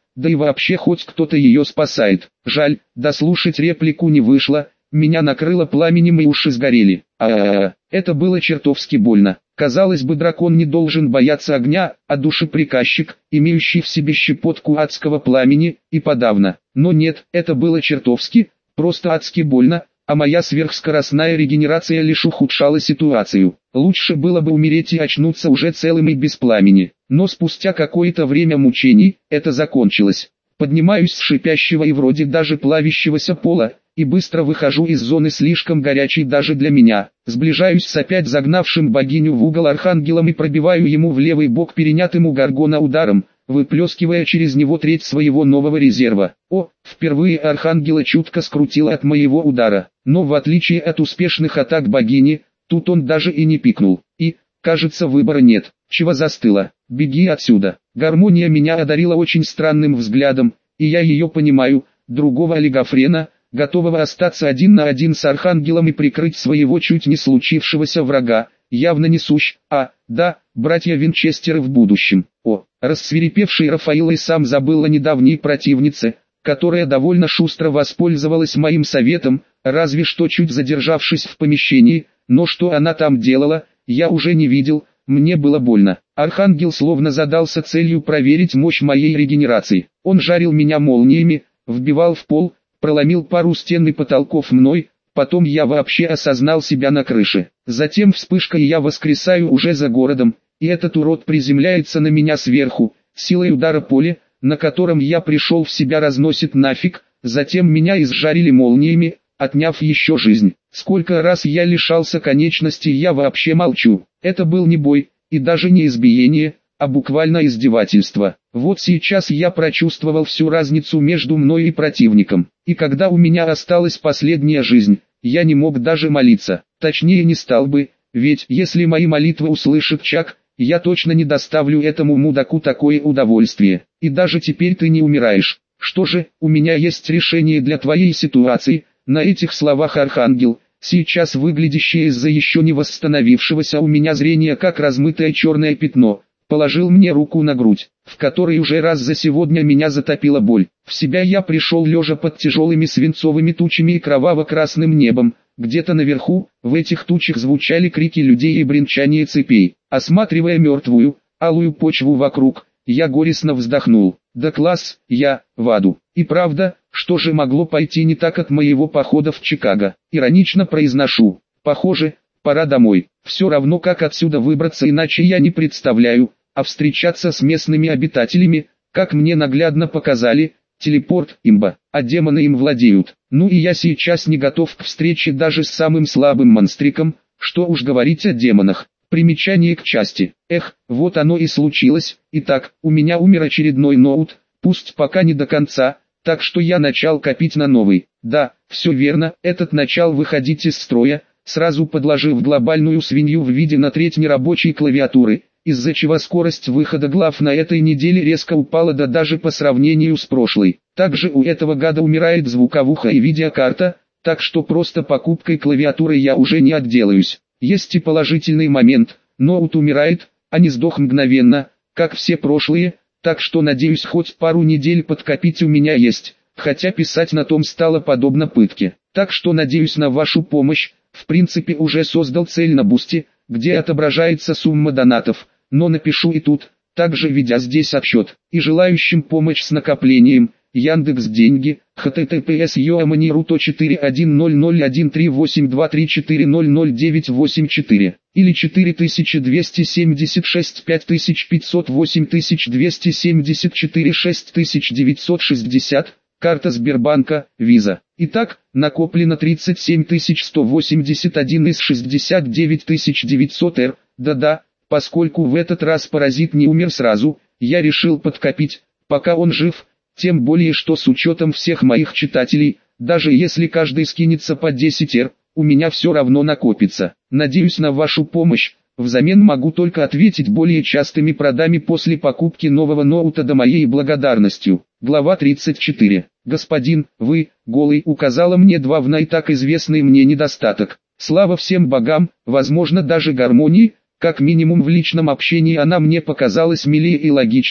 да и вообще хоть кто-то ее спасает. Жаль, дослушать реплику не вышло, меня накрыло пламенем и уши сгорели. А-а-а, это было чертовски больно. Казалось бы, дракон не должен бояться огня, а душеприказчик, имеющий в себе щепотку адского пламени, и подавно. Но нет, это было чертовски, просто адски больно, а моя сверхскоростная регенерация лишь ухудшала ситуацию. Лучше было бы умереть и очнуться уже целым и без пламени. Но спустя какое-то время мучений, это закончилось. Поднимаюсь с шипящего и вроде даже плавящегося пола, и быстро выхожу из зоны слишком горячей даже для меня. Сближаюсь с опять загнавшим богиню в угол архангелом и пробиваю ему в левый бок перенятым у Гаргона ударом, выплескивая через него треть своего нового резерва. О, впервые архангела чутко скрутило от моего удара, но в отличие от успешных атак богини, тут он даже и не пикнул. И, кажется, выбора нет. Чего застыло? Беги отсюда. Гармония меня одарила очень странным взглядом, и я ее понимаю, другого олигофрена, готового остаться один на один с архангелом и прикрыть своего чуть не случившегося врага, явно не сущ, а, да, братья Винчестеры в будущем. О, рассвирепевший Рафаил и сам забыл о недавней противнице, которая довольно шустро воспользовалась моим советом, разве что чуть задержавшись в помещении, но что она там делала, я уже не видел, мне было больно. Архангел словно задался целью проверить мощь моей регенерации. Он жарил меня молниями, вбивал в пол, проломил пару стен и потолков мной, потом я вообще осознал себя на крыше. Затем вспышка и я воскресаю уже за городом, и этот урод приземляется на меня сверху, силой удара поле, на котором я пришел в себя разносит нафиг, затем меня изжарили молниями, отняв еще жизнь. Сколько раз я лишался конечностей, я вообще молчу. Это был не бой, и даже не избиение, а буквально издевательство. Вот сейчас я прочувствовал всю разницу между мной и противником. И когда у меня осталась последняя жизнь, я не мог даже молиться. Точнее не стал бы, ведь если мои молитвы услышит Чак, я точно не доставлю этому мудаку такое удовольствие. И даже теперь ты не умираешь. Что же, у меня есть решение для твоей ситуации. На этих словах архангел, сейчас выглядящее из-за еще не восстановившегося у меня зрения как размытое черное пятно, положил мне руку на грудь, в которой уже раз за сегодня меня затопила боль. В себя я пришел лежа под тяжелыми свинцовыми тучами и кроваво-красным небом. Где-то наверху, в этих тучах звучали крики людей и бренчание цепей. Осматривая мертвую, алую почву вокруг, я горестно вздохнул. Да класс, я, в аду. И правда, что же могло пойти не так от моего похода в Чикаго? Иронично произношу. Похоже, пора домой. Все равно как отсюда выбраться, иначе я не представляю. А встречаться с местными обитателями, как мне наглядно показали, телепорт, имба, а демоны им владеют. Ну и я сейчас не готов к встрече даже с самым слабым монстриком, что уж говорить о демонах. Примечание к части. Эх, вот оно и случилось. Итак, у меня умер очередной ноут, пусть пока не до конца, так что я начал копить на новый. Да, все верно, этот начал выходить из строя, сразу подложив глобальную свинью в виде на треть нерабочей клавиатуры, из-за чего скорость выхода глав на этой неделе резко упала, да даже по сравнению с прошлой. Также у этого гада умирает звуковуха и видеокарта, так что просто покупкой клавиатуры я уже не отделаюсь. Есть и положительный момент, ноут умирает, а не сдох мгновенно, как все прошлые, так что надеюсь хоть пару недель подкопить у меня есть, хотя писать на том стало подобно пытке. Так что надеюсь на вашу помощь, в принципе уже создал цель на бусте, где отображается сумма донатов, но напишу и тут, также ведя здесь отсчет, и желающим помощь с накоплением, Яндекс деньги, https yoamani.ru четыре один ноль ноль один три восемь два три четыре ноль ноль девять восемь четыре, или четыре тысячи двести семьдесят шесть пять тысяч пятьсот восемь тысяч двести семьдесят четыре шесть тысяч девятьсот шестьдесят, карта Сбербанка, Виза. Итак, накоплено тридцать семь тысяч сто восемьдесят один из шестьдесят девять тысяч девятьсот эр, да-да, поскольку в этот раз паразит не умер сразу, я решил подкопить, пока он жив. Тем более, что с учетом всех моих читателей, даже если каждый скинется по десять эр, у меня все равно накопится. Надеюсь на вашу помощь, взамен могу только ответить более частыми продами после покупки нового ноута до моей благодарностью. Глава тридцать четыре. Господин, вы, голый, указала мне два в най так известный мне недостаток. Слава всем богам, возможно даже гармонии, как минимум в личном общении она мне показалась милее и логичней,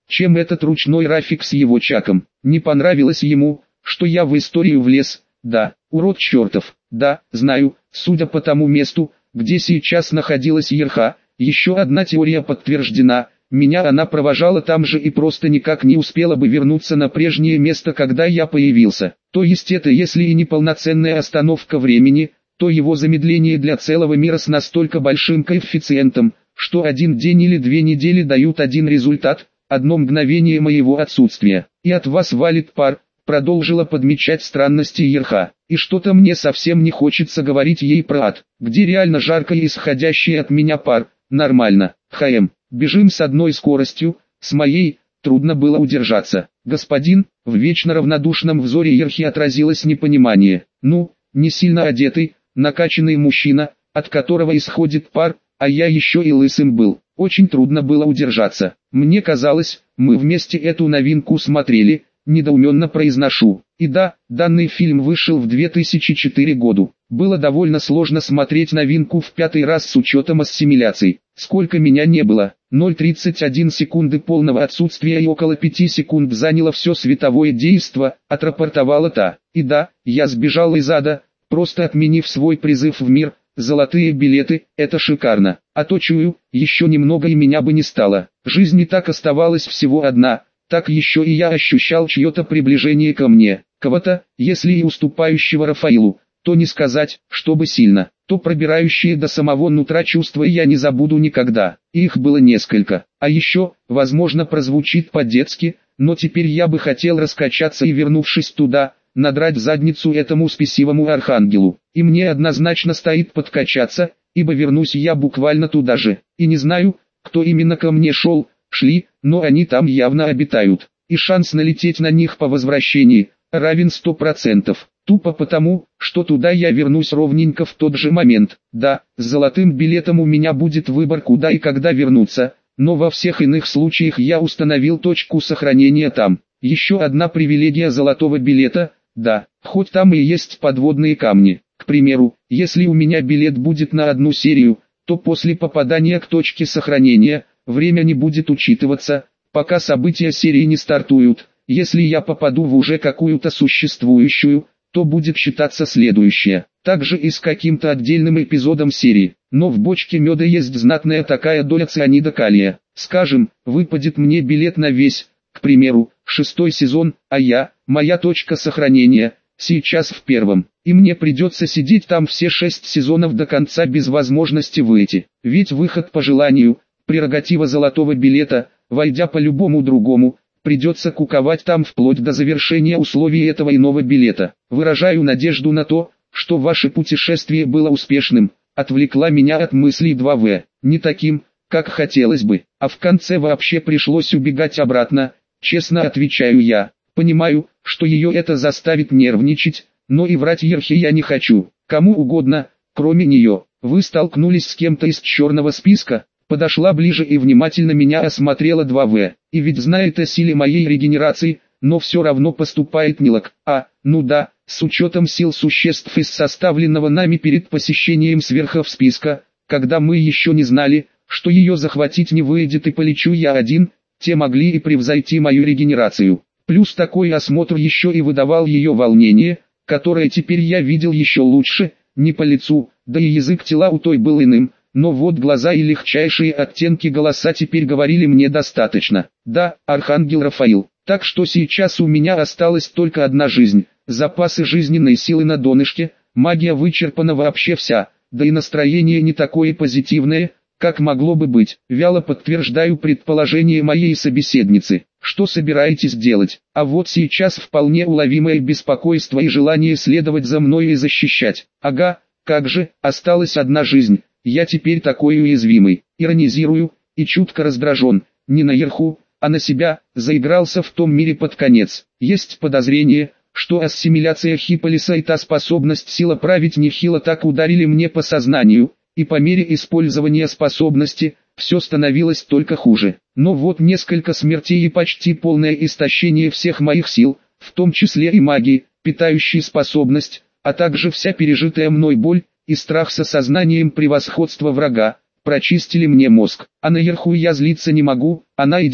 чем этот ручной Рафик с его чаком. Не понравилось ему, что я в историю влез. Да, урод чертов, да, знаю, судя по тому месту, где сейчас находилась Ерха, еще одна теория подтверждена. Меня она провожала там же и просто никак не успела бы вернуться на прежнее место, когда я появился. То есть это если и не полноценная остановка времени, то его замедление для целого мира с настолько большим коэффициентом, что один день или две недели дают один результат, одно мгновение моего отсутствия. И от вас валит пар, продолжила подмечать странности Ерха. И что-то мне совсем не хочется говорить ей про ад, где реально жарко и исходящий от меня пар. Нормально, ХМ. Бежим с одной скоростью, с моей, трудно было удержаться. Господин, в вечно равнодушном взоре Ерхи отразилось непонимание. Ну, не сильно одетый, накачанный мужчина, от которого исходит пар, а я еще и лысым был. Очень трудно было удержаться. Мне казалось, мы вместе эту новинку смотрели, недоуменно произношу. И да, данный фильм вышел в две тысячи четвёртом году. Было довольно сложно смотреть новинку в пятый раз с учетом ассимиляций. Сколько меня не было, ноль целых тридцать одна секунды полного отсутствия и около пяти секунд заняло все световое действо, отрапортовала та. И да, я сбежал из ада, просто отменив свой призыв в мир. Золотые билеты, это шикарно. А то чую, еще немного и меня бы не стало. Жизнь и так оставалась всего одна, так еще и я ощущал чье-то приближение ко мне. Кого-то, если и уступающего Рафаилу, то не сказать, чтобы сильно, то пробирающие до самого нутра чувства я не забуду никогда. Их было несколько. А еще, возможно, прозвучит по-детски, но теперь я бы хотел раскачаться и, вернувшись туда, надрать задницу этому спесивому архангелу. И мне однозначно стоит подкачаться, ибо вернусь я буквально туда же. И не знаю, кто именно ко мне шел, шли, но они там явно обитают. И шанс налететь на них по возвращении равен сто процентов. Тупо потому, что туда я вернусь ровненько в тот же момент. Да, с золотым билетом у меня будет выбор, куда и когда вернуться, но во всех иных случаях я установил точку сохранения там. Еще одна привилегия золотого билета, да, хоть там и есть подводные камни. К примеру, если у меня билет будет на одну серию, то после попадания к точке сохранения, время не будет учитываться, пока события серии не стартуют. Если я попаду в уже какую-то существующую, то будет считаться следующее. Также и с каким-то отдельным эпизодом серии. Но в бочке меда есть знатная такая доля цианида калия. Скажем, выпадет мне билет на весь, к примеру, шестой сезон, а я, моя точка сохранения, сейчас в первом. И мне придется сидеть там все шесть сезонов до конца без возможности выйти. Ведь выход по желанию, прерогатива золотого билета, войдя по любому другому, придется куковать там вплоть до завершения условий этого иного билета. Выражаю надежду на то, что ваше путешествие было успешным, отвлекла меня от мыслей два вэ, не таким, как хотелось бы, а в конце вообще пришлось убегать обратно, честно отвечаю я. Понимаю, что ее это заставит нервничать, но и врать Ерхе я не хочу, кому угодно, кроме нее. Вы столкнулись с кем-то из черного списка? Подошла ближе и внимательно меня осмотрела два вэ, и ведь знает о силе моей регенерации, но все равно поступает неловко. А, ну да, с учетом сил существ из составленного нами перед посещением сверхов списка, когда мы еще не знали, что ее захватить не выйдет и полечу я один, те могли и превзойти мою регенерацию. Плюс такой осмотр еще и выдавал ее волнение, которое теперь я видел еще лучше, не по лицу, да и язык тела у той был иным. Но вот глаза и легчайшие оттенки голоса теперь говорили мне достаточно. Да, Архангел Рафаил. Так что сейчас у меня осталась только одна жизнь. Запасы жизненной силы на донышке, магия вычерпана вообще вся, да и настроение не такое позитивное, как могло бы быть. Вяло подтверждаю предположение моей собеседницы. Что собираетесь делать? А вот сейчас вполне уловимое беспокойство и желание следовать за мной и защищать. Ага, как же, осталась одна жизнь. Я теперь такой уязвимый, иронизирую, и чутко раздражен, не на Ерху, а на себя, заигрался в том мире под конец. Есть подозрение, что ассимиляция Хиполиса и та способность сила править нехило так ударили мне по сознанию, и по мере использования способности, все становилось только хуже. Но вот несколько смертей и почти полное истощение всех моих сил, в том числе и магии, питающей способность, а также вся пережитая мной боль, и страх с осознанием превосходства врага, прочистили мне мозг. А на Ерху я злиться не могу, она идеальна.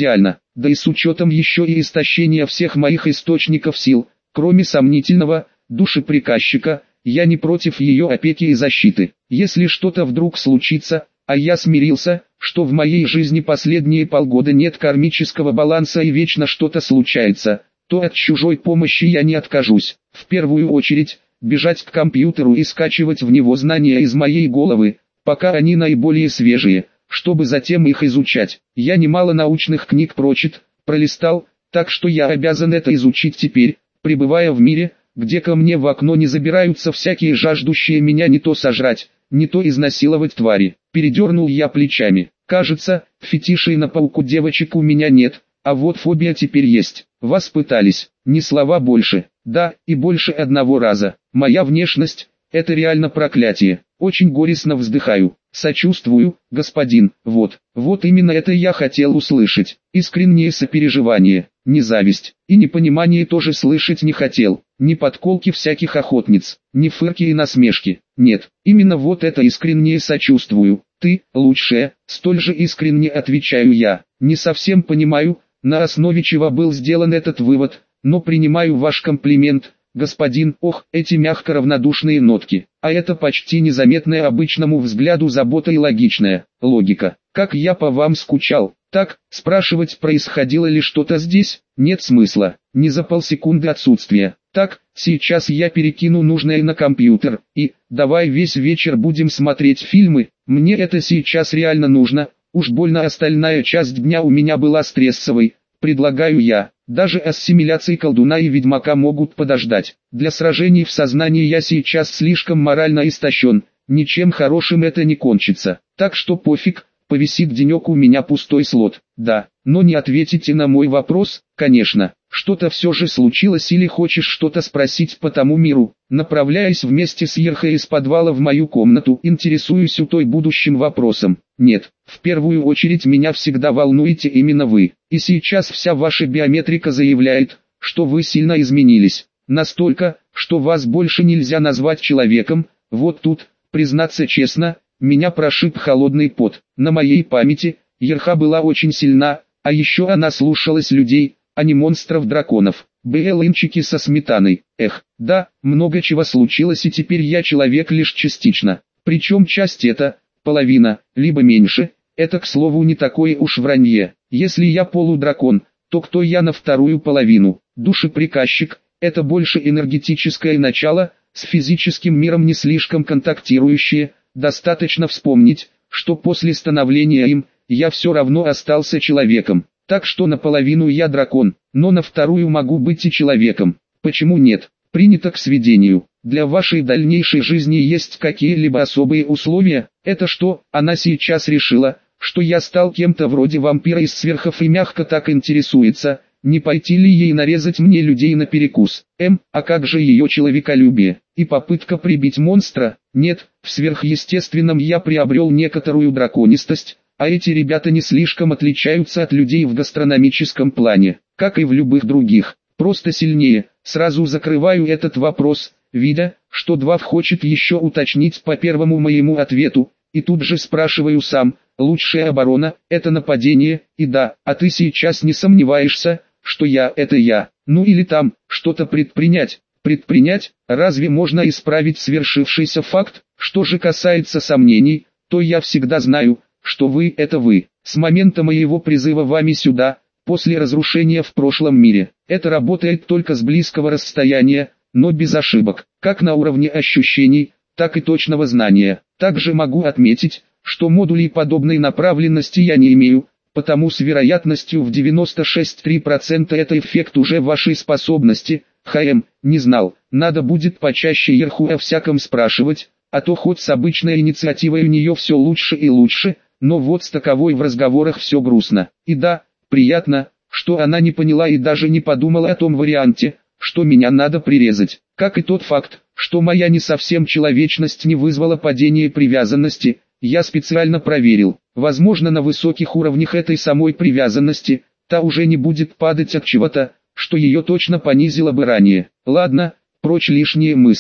да и с учетом еще и истощения всех моих источников сил, кроме сомнительного, душеприказчика, я не против ее опеки и защиты. Если что-то вдруг случится, а я смирился, что в моей жизни последние полгода нет кармического баланса и вечно что-то случается, то от чужой помощи я не откажусь. В первую очередь, бежать к компьютеру и скачивать в него знания из моей головы, пока они наиболее свежие, чтобы затем их изучать. Я немало научных книг прочит, пролистал, так что я обязан это изучить теперь, пребывая в мире, где ко мне в окно не забираются всякие жаждущие меня не то сожрать, не то изнасиловать твари. Передернул я плечами. Кажется, фетишей на пауку девочек у меня нет, а вот фобия теперь есть. Вас пытались, ни слова больше, да, и больше одного раза. Моя внешность – это реально проклятие. Очень горестно вздыхаю. Сочувствую, господин, вот, вот именно это я хотел услышать. Искреннее сопереживание, не зависть, и непонимание тоже слышать не хотел. Ни подколки всяких охотниц, ни фырки и насмешки. Нет, именно вот это искреннее сочувствую. Ты, лучшая, столь же искренне отвечаю я. Не совсем понимаю, на основе чего был сделан этот вывод, но принимаю ваш комплимент, господин. Ох, эти мягко равнодушные нотки, а это почти незаметная обычному взгляду забота и логичная логика. Как я по вам скучал. Так, спрашивать, происходило ли что-то здесь, нет смысла, не за полсекунды отсутствия. Так, сейчас я перекину нужное на компьютер, и, давай весь вечер будем смотреть фильмы, мне это сейчас реально нужно, уж больно остальная часть дня у меня была стрессовой, предлагаю я. Даже ассимиляции колдуна и ведьмака могут подождать. Для сражений в сознании я сейчас слишком морально истощен, ничем хорошим это не кончится. Так что пофиг, повисит денек у меня пустой слот. Да, но не ответите на мой вопрос, конечно. Что-то все же случилось или хочешь что-то спросить по тому миру? Направляясь вместе с Ерхой из подвала в мою комнату, интересуюсь у той будущим вопросом. Нет, в первую очередь меня всегда волнуете именно вы. И сейчас вся ваша биометрика заявляет, что вы сильно изменились. Настолько, что вас больше нельзя назвать человеком. Вот тут, признаться честно, меня прошиб холодный пот. На моей памяти, Ерха была очень сильна, а еще она слушалась людей, а не монстров-драконов. БЛНчики со сметаной. Эх, да, много чего случилось и теперь я человек лишь частично. Причем часть это, половина, либо меньше, это к слову не такое уж вранье. Если я полудракон, то кто я на вторую половину? Душеприказчик, это больше энергетическое начало, с физическим миром не слишком контактирующее. Достаточно вспомнить, что после становления им, я все равно остался человеком. Так что наполовину я дракон, но на вторую могу быть и человеком. Почему нет? Принято к сведению. Для вашей дальнейшей жизни есть какие-либо особые условия? Это что, она сейчас решила, что я стал кем-то вроде вампира из сверхов и мягко так интересуется, не пойти ли ей нарезать мне людей на перекус? Эм, а как же ее человеколюбие? И попытка прибить монстра? Нет, в сверхъестественном я приобрел некоторую драконистость, а эти ребята не слишком отличаются от людей в гастрономическом плане, как и в любых других, просто сильнее. Сразу закрываю этот вопрос, видя, что Двав хочет еще уточнить по первому моему ответу, и тут же спрашиваю сам, лучшая оборона – это нападение, и да, а ты сейчас не сомневаешься, что я – это я, ну или там, что-то предпринять. Предпринять, разве можно исправить свершившийся факт? Что же касается сомнений, то я всегда знаю, что вы – это вы. С момента моего призыва вами сюда, после разрушения в прошлом мире, это работает только с близкого расстояния, но без ошибок, как на уровне ощущений, так и точного знания. Также могу отметить, что модулей подобной направленности я не имею, потому с вероятностью в девяносто шесть целых три десятых процента это эффект уже вашей способности. ХМ, не знал, надо будет почаще Ерху о всяком спрашивать, а то хоть с обычной инициативой у нее все лучше и лучше, но вот с таковой в разговорах все грустно. И да, приятно, что она не поняла и даже не подумала о том варианте, что меня надо прирезать, как и тот факт, что моя не совсем человечность не вызвала падения привязанности. Я специально проверил, возможно на высоких уровнях этой самой привязанности, та уже не будет падать от чего-то, что ее точно понизило бы ранее. Ладно, прочь лишние мысли.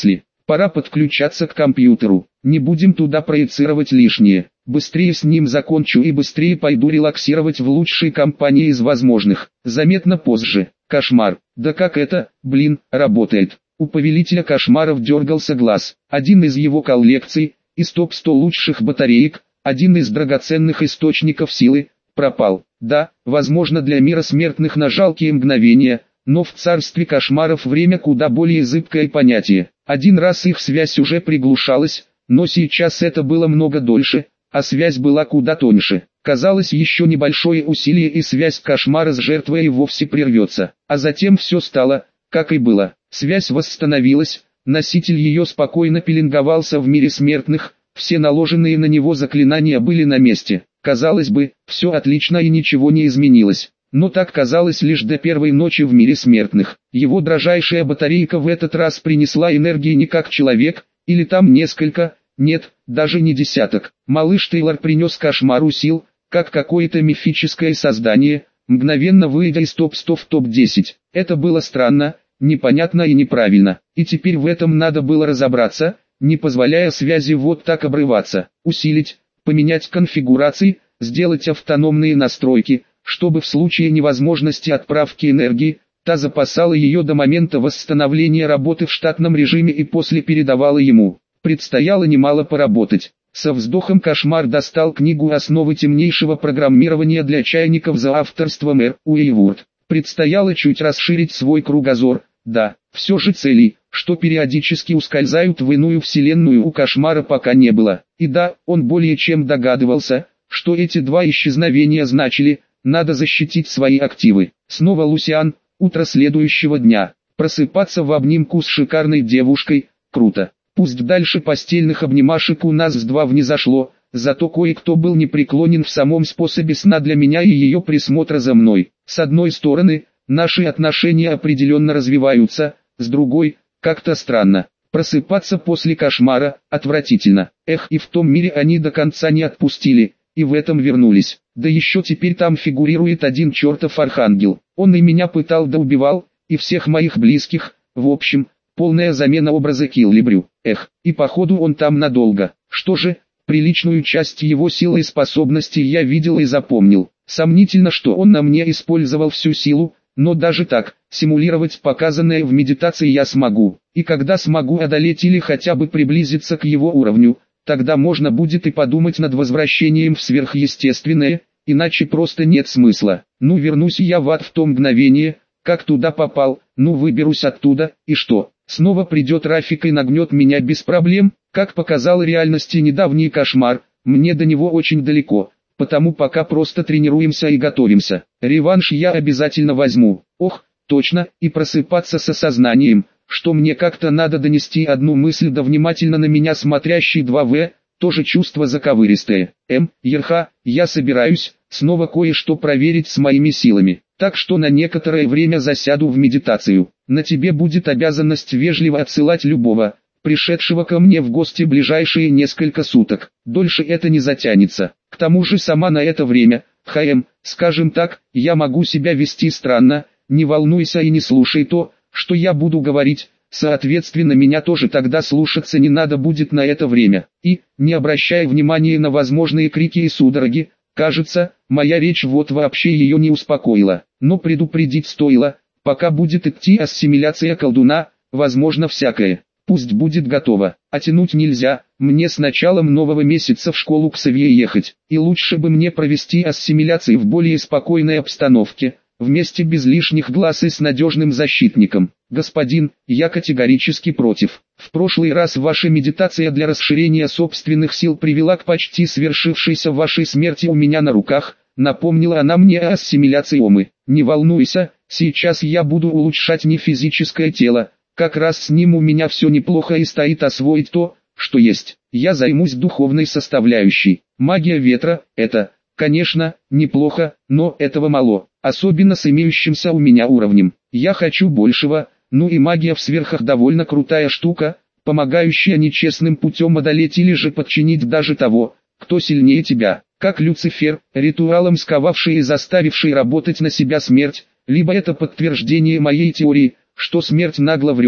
Пора подключаться к компьютеру. Не будем туда проецировать лишнее. Быстрее с ним закончу и быстрее пойду релаксировать в лучшей компании из возможных. Заметно позже. Кошмар. Да как это, блин, работает? У повелителя кошмаров дергался глаз. Один из его коллекций, из топ сто лучших батареек, один из драгоценных источников силы, пропал. Да, возможно, для мира смертных на жалкие мгновения, но в царстве кошмаров время куда более зыбкое понятие. Один раз их связь уже приглушалась, но сейчас это было много дольше, а связь была куда тоньше. Казалось, еще небольшое усилие и связь кошмара с жертвой и вовсе прервется. А затем все стало, как и было. Связь восстановилась, носитель ее спокойно пеленговался в мире смертных, все наложенные на него заклинания были на месте. Казалось бы, все отлично и ничего не изменилось. Но так казалось лишь до первой ночи в мире смертных. Его дрожайшая батарейка в этот раз принесла энергии не как человек, или там несколько, нет, даже не десяток. Малыш Тейлор принес кошмару сил, как какое-то мифическое создание, мгновенно выйдя из топ сто в топ десять. Это было странно, непонятно и неправильно. И теперь в этом надо было разобраться, не позволяя связи вот так обрываться. Усилить, поменять конфигурации, сделать автономные настройки, чтобы в случае невозможности отправки энергии, та запасала ее до момента восстановления работы в штатном режиме и после передавала ему. Предстояло немало поработать. Со вздохом кошмар достал книгу «Основы темнейшего программирования для чайников» за авторством Р. Уэйвурд. Предстояло чуть расширить свой кругозор. Да, все же целей, что периодически ускользают в иную вселенную, у кошмара пока не было. И да, он более чем догадывался, что эти два исчезновения значили: надо защитить свои активы. Снова Лусиан, утро следующего дня. Просыпаться в обнимку с шикарной девушкой, круто. Пусть дальше постельных обнимашек у нас с два не зашло, зато кое-кто был непреклонен в самом способе сна для меня и ее присмотра за мной. С одной стороны, наши отношения определенно развиваются, с другой, как-то странно. Просыпаться после кошмара, отвратительно. Эх, и в том мире они до конца не отпустили, и в этом вернулись. Да еще теперь там фигурирует один чертов архангел. Он и меня пытал да убивал, и всех моих близких, в общем, полная замена образа Киллибрю. Эх, и походу он там надолго. Что же, приличную часть его силы и способностей я видел и запомнил. Сомнительно, что он на мне использовал всю силу, но даже так, симулировать показанное в медитации я смогу. И когда смогу одолеть или хотя бы приблизиться к его уровню, тогда можно будет и подумать над возвращением в сверхъестественное, иначе просто нет смысла. Ну, вернусь я в ад в то мгновение, как туда попал, ну выберусь оттуда, и что? Снова придет Рафик и нагнет меня без проблем, как показал реальности недавний кошмар, мне до него очень далеко, потому пока просто тренируемся и готовимся. Реванш я обязательно возьму. Ох, точно, и просыпаться с осознанием, что мне как-то надо донести одну мысль до внимательно на меня смотрящий два вэ, тоже чувство заковыристое. М, Ерха, я собираюсь снова кое-что проверить с моими силами, так что на некоторое время засяду в медитацию. На тебе будет обязанность вежливо отсылать любого, пришедшего ко мне в гости ближайшие несколько суток. Дольше это не затянется. К тому же сама на это время, ХМ, скажем так, я могу себя вести странно, не волнуйся и не слушай то, что я буду говорить, соответственно меня тоже тогда слушаться не надо будет на это время. И, не обращая внимания на возможные крики и судороги, кажется, моя речь вот вообще ее не успокоила. Но предупредить стоило, пока будет идти ассимиляция колдуна, возможно всякое. Пусть будет готово, а тянуть нельзя, мне с началом нового месяца в школу к Савье ехать, и лучше бы мне провести ассимиляцию в более спокойной обстановке, вместе без лишних глаз и с надежным защитником. Господин, я категорически против. В прошлый раз ваша медитация для расширения собственных сил привела к почти свершившейся вашей смерти у меня на руках, напомнила она мне о ассимиляции Омы. Не волнуйся, сейчас я буду улучшать не физическое тело, как раз с ним у меня все неплохо и стоит освоить то, что есть. Я займусь духовной составляющей. Магия ветра, это, конечно, неплохо, но этого мало, особенно с имеющимся у меня уровнем. Я хочу большего, ну и магия в сверхах довольно крутая штука, помогающая нечестным путем одолеть или же подчинить даже того, кто сильнее тебя. Как Люцифер, ритуалом сковавший и заставивший работать на себя смерть, либо это подтверждение моей теории, что смерть нагло врет,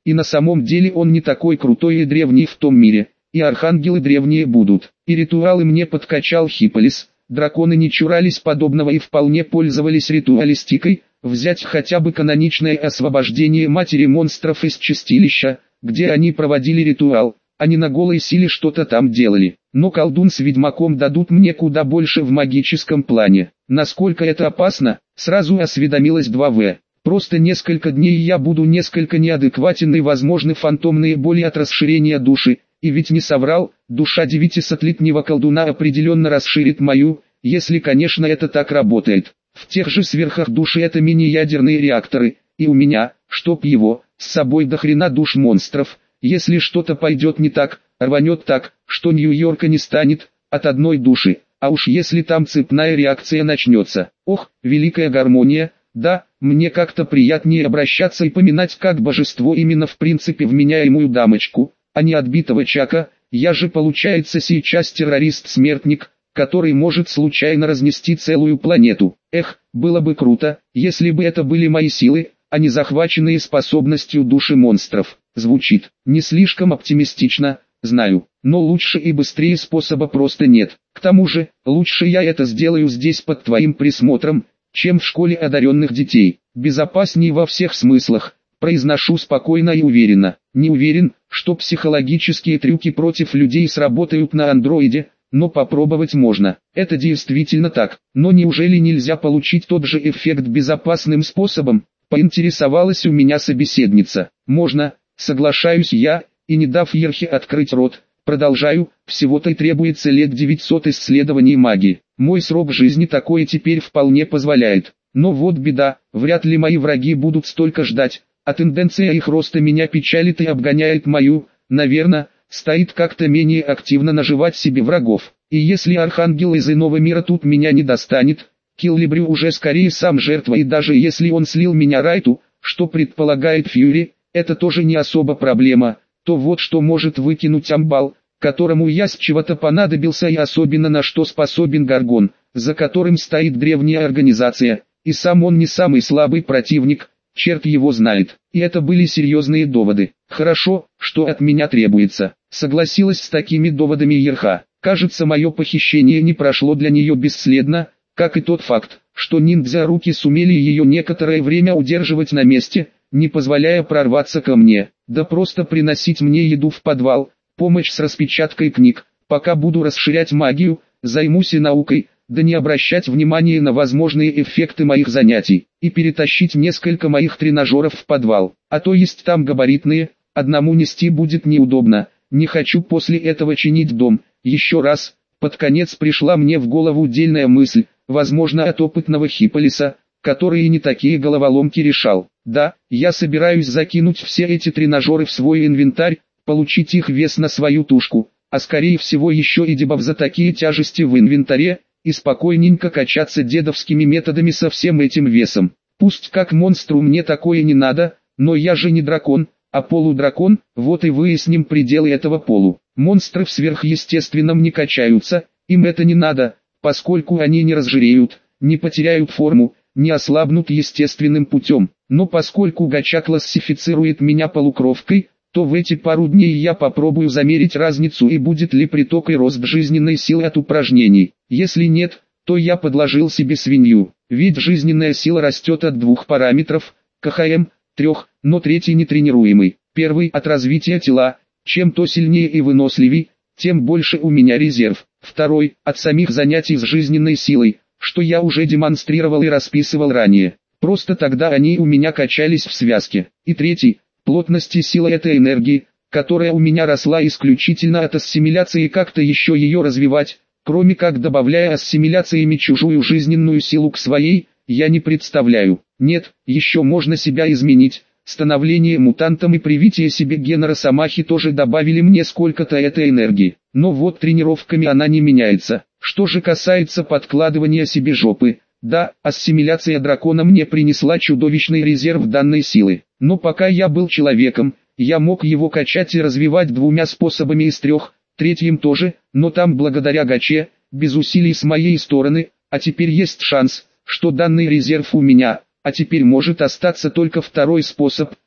И на самом деле он не такой крутой и древний в том мире, и архангелы древние будут. И ритуалы мне подкачал Хипполис, драконы не чурались подобного и вполне пользовались ритуалистикой. Взять хотя бы каноничное освобождение матери монстров из чистилища, где они проводили ритуал, они на голой силе что-то там делали. Но колдун с ведьмаком дадут мне куда больше в магическом плане. Насколько это опасно, сразу осведомилась два вэ. Просто несколько дней я буду несколько неадекватен и возможны фантомные боли от расширения души. И ведь не соврал, душа девятисотлетнего колдуна определенно расширит мою, если конечно это так работает. В тех же сверхах души это мини-ядерные реакторы, и у меня, чтоб его, с собой до хрена душ монстров. Если что-то пойдет не так, рванет так, что Нью-Йорка не станет, от одной души, а уж если там цепная реакция начнется. Ох, великая гармония, да, мне как-то приятнее обращаться и поминать как божество именно в принципе вменяемую дамочку, а не отбитого Чака. Я же получается сейчас террорист-смертник, который может случайно разнести целую планету. Эх, было бы круто, если бы это были мои силы, а не захваченные способностью души монстров. Звучит не слишком оптимистично, знаю, но лучше и быстрее способа просто нет. К тому же, лучше я это сделаю здесь под твоим присмотром, чем в школе одаренных детей. Безопаснее во всех смыслах, произношу спокойно и уверенно. Не уверен, что психологические трюки против людей сработают на андроиде, но попробовать можно. Это действительно так. Но неужели нельзя получить тот же эффект безопасным способом? Поинтересовалась у меня собеседница. Можно, соглашаюсь я, и не дав Ерхе открыть рот, продолжаю, всего-то и требуется лет девятьсот исследований магии. Мой срок жизни такое теперь вполне позволяет. Но вот беда, вряд ли мои враги будут столько ждать, а тенденция их роста меня печалит и обгоняет мою, наверное, стоит как-то менее активно наживать себе врагов. И если архангел из иного мира тут меня не достанет, Киллибрю уже скорее сам жертва, и даже если он слил меня Райту, что предполагает Фьюри, это тоже не особо проблема, то вот что может выкинуть Амбал, которому я с чего-то понадобился и особенно на что способен Гаргон, за которым стоит древняя организация, и сам он не самый слабый противник, черт его знает. И это были серьезные доводы. Хорошо, что от меня требуется. Согласилась с такими доводами Ерха. Кажется, мое похищение не прошло для нее бесследно, как и тот факт, что ниндзя-руки сумели ее некоторое время удерживать на месте, не позволяя прорваться ко мне, да просто приносить мне еду в подвал, помощь с распечаткой книг. Пока буду расширять магию, займусь и наукой, да не обращать внимания на возможные эффекты моих занятий, и перетащить несколько моих тренажеров в подвал, а то есть там габаритные, одному нести будет неудобно, не хочу после этого чинить дом. Еще раз, под конец пришла мне в голову дельная мысль, возможно от опытного Хипполиса, который и не такие головоломки решал. Да, я собираюсь закинуть все эти тренажеры в свой инвентарь, получить их вес на свою тушку, а скорее всего еще и дебаф за такие тяжести в инвентаре, и спокойненько качаться дедовскими методами со всем этим весом. Пусть как монстру мне такое не надо, но я же не дракон, а полудракон, вот и выясним пределы этого полу. Монстры в сверхъестественном не качаются, им это не надо, поскольку они не разжиреют, не потеряют форму, не ослабнут естественным путем. Но поскольку гача классифицирует меня полукровкой, то в эти пару дней я попробую замерить разницу и будет ли приток и рост жизненной силы от упражнений. Если нет, то я подложил себе свинью, ведь жизненная сила растет от двух параметров, КХМ, трех, но третий нетренируемый. Первый от развития тела, чем то сильнее и выносливей, тем больше у меня резерв. Второй от самих занятий с жизненной силой, что я уже демонстрировал и расписывал ранее. Просто тогда они у меня качались в связке. И третий плотности силы этой энергии, которая у меня росла исключительно от ассимиляции, как-то еще ее развивать, кроме как добавляя ассимиляциями чужую жизненную силу к своей, я не представляю. Нет, еще можно себя изменить. Становление мутантом и привитие себе гена Росомахи тоже добавили мне сколько-то этой энергии. Но вот тренировками она не меняется. Что же касается подкладывания себе жопы, да, ассимиляция дракона мне принесла чудовищный резерв данной силы. Но пока я был человеком, я мог его качать и развивать двумя способами из трех, третьим тоже, но там благодаря гаче, без усилий с моей стороны, а теперь есть шанс, что данный резерв у меня, а теперь может остаться только второй способ,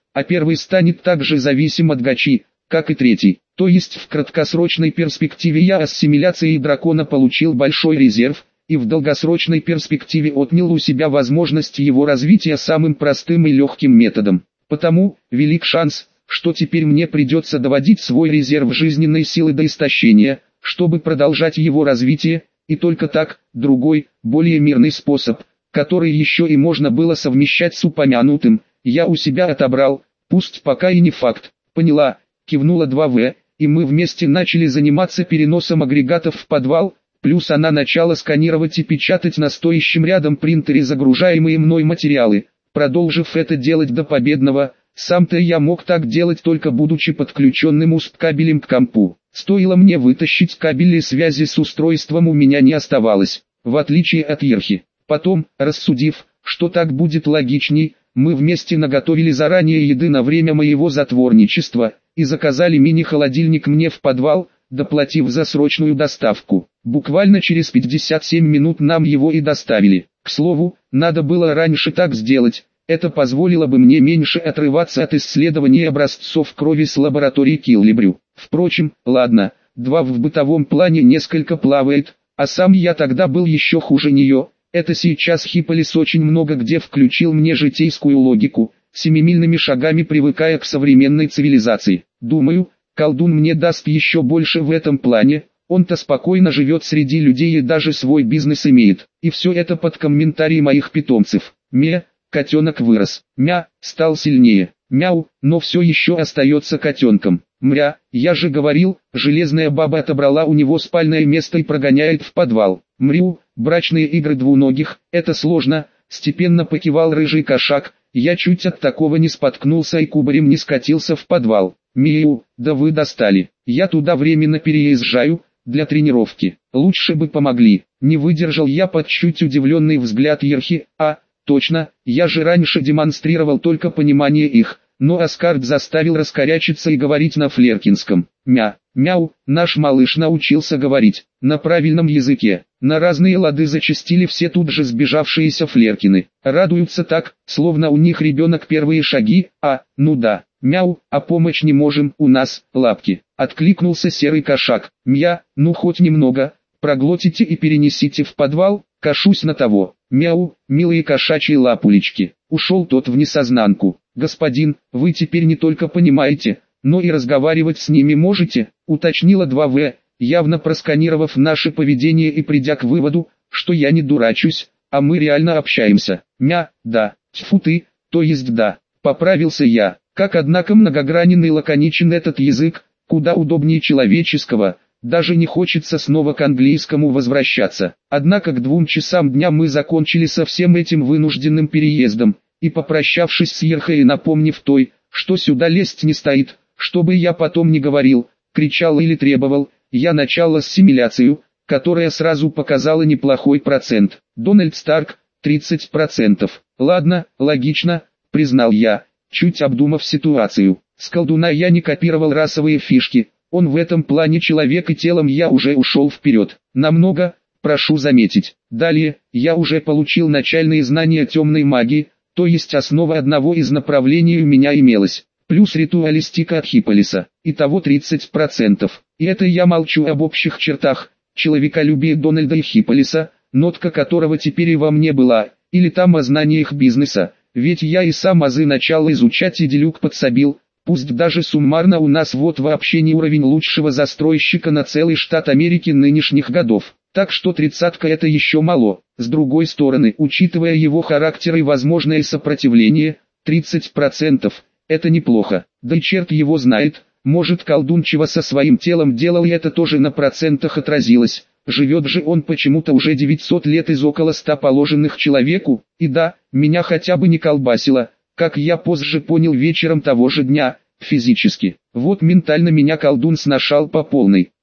а первый станет также зависим от гачи, как и третий. То есть в краткосрочной перспективе я ассимиляцией дракона получил большой резерв, и в долгосрочной перспективе отнял у себя возможность его развития самым простым и легким методом. Потому, велик шанс, что теперь мне придется доводить свой резерв жизненной силы до истощения, чтобы продолжать его развитие, и только так, другой, более мирный способ, который еще и можно было совмещать с упомянутым, я у себя отобрал, пусть пока и не факт. Поняла, кивнула два вэ, и мы вместе начали заниматься переносом агрегатов в подвал, плюс она начала сканировать и печатать на стоящем рядом принтере загружаемые мной материалы, продолжив это делать до победного. Сам-то я мог так делать только будучи подключенным ю эс би-кабелем к компу. Стоило мне вытащить кабели связи с устройством, у меня не оставалось, в отличие от Ерхи. Потом, рассудив, что так будет логичней, мы вместе наготовили заранее еды на время моего затворничества и заказали мини-холодильник мне в подвал, доплатив за срочную доставку. Буквально через пятьдесят семь минут нам его и доставили. К слову, надо было раньше так сделать. Это позволило бы мне меньше отрываться от исследований образцов крови с лаборатории Киллибрю. Впрочем, ладно, два в бытовом плане несколько плавает, а сам я тогда был еще хуже нее. Это сейчас Хиполис очень много где включил мне житейскую логику, семимильными шагами привыкая к современной цивилизации. Думаю, колдун мне даст еще больше в этом плане. Он-то спокойно живет среди людей и даже свой бизнес имеет. И все это под комментарии моих питомцев. Ме. Котенок вырос. Мя, стал сильнее. Мяу, но все еще остается котенком. Мря, я же говорил, железная баба отобрала у него спальное место и прогоняет в подвал. Мрю, брачные игры двуногих, это сложно, степенно покивал рыжий кошак. Я чуть от такого не споткнулся и кубарем не скатился в подвал. Мию, да вы достали. Я туда временно переезжаю, для тренировки. Лучше бы помогли. Не выдержал я под чуть удивленный взгляд Ерхи. А, точно, я же раньше демонстрировал только понимание их, но Аскард заставил раскорячиться и говорить на флеркинском. Мя, мяу, наш малыш научился говорить на правильном языке. На разные лады зачастили все тут же сбежавшиеся флеркины. Радуются так, словно у них ребенок первые шаги. А, ну да, мяу, а помочь не можем, у нас лапки. Откликнулся серый кошак. Мя, ну хоть немного, проглотите и перенесите в подвал, кашусь на того. Мяу, милые кошачьи лапулечки. Ушел тот в несознанку. Господин, вы теперь не только понимаете, но и разговаривать с ними можете, уточнила два вэ, явно просканировав наше поведение и придя к выводу, что я не дурачусь, а мы реально общаемся. Мя, да, тьфу ты, то есть да, поправился я. Как однако многогранен и лаконичен этот язык, куда удобнее человеческого. Даже не хочется снова к английскому возвращаться. Однако к двум часам дня мы закончили со всем этим вынужденным переездом, и попрощавшись с Ерхой и напомнив той, что сюда лезть не стоит, чтобы я потом не говорил, кричал или требовал, я начал ассимиляцию, которая сразу показала неплохой процент. Дональд Старк, тридцать процентов. Ладно, логично, признал я, чуть обдумав ситуацию. С колдуна я не копировал расовые фишки. Он в этом плане человек, и телом я уже ушел вперед. Намного, прошу заметить. Далее, я уже получил начальные знания темной магии, то есть основа одного из направлений у меня имелась. Плюс ритуалистика от Хиполиса. Итого тридцать процентов. И это я молчу об общих чертах. Человеколюбие Дональда и Хиполиса, нотка которого теперь и во мне была, или там о знаниях бизнеса. Ведь я и сам азы начала изучать и делюк подсобил. Пусть даже суммарно у нас вот вообще не уровень лучшего застройщика на целый штат Америки нынешних годов. Так что тридцатка это еще мало. С другой стороны, учитывая его характер и возможное сопротивление, тридцать процентов это неплохо. Да и черт его знает, может колдун чего со своим телом делал, и это тоже на процентах отразилось. Живет же он почему-то уже девятьсот лет из около ста положенных человеку, и да, меня хотя бы не колбасило. Как я позже понял вечером того же дня, физически. Вот ментально меня колдун сношал по полной.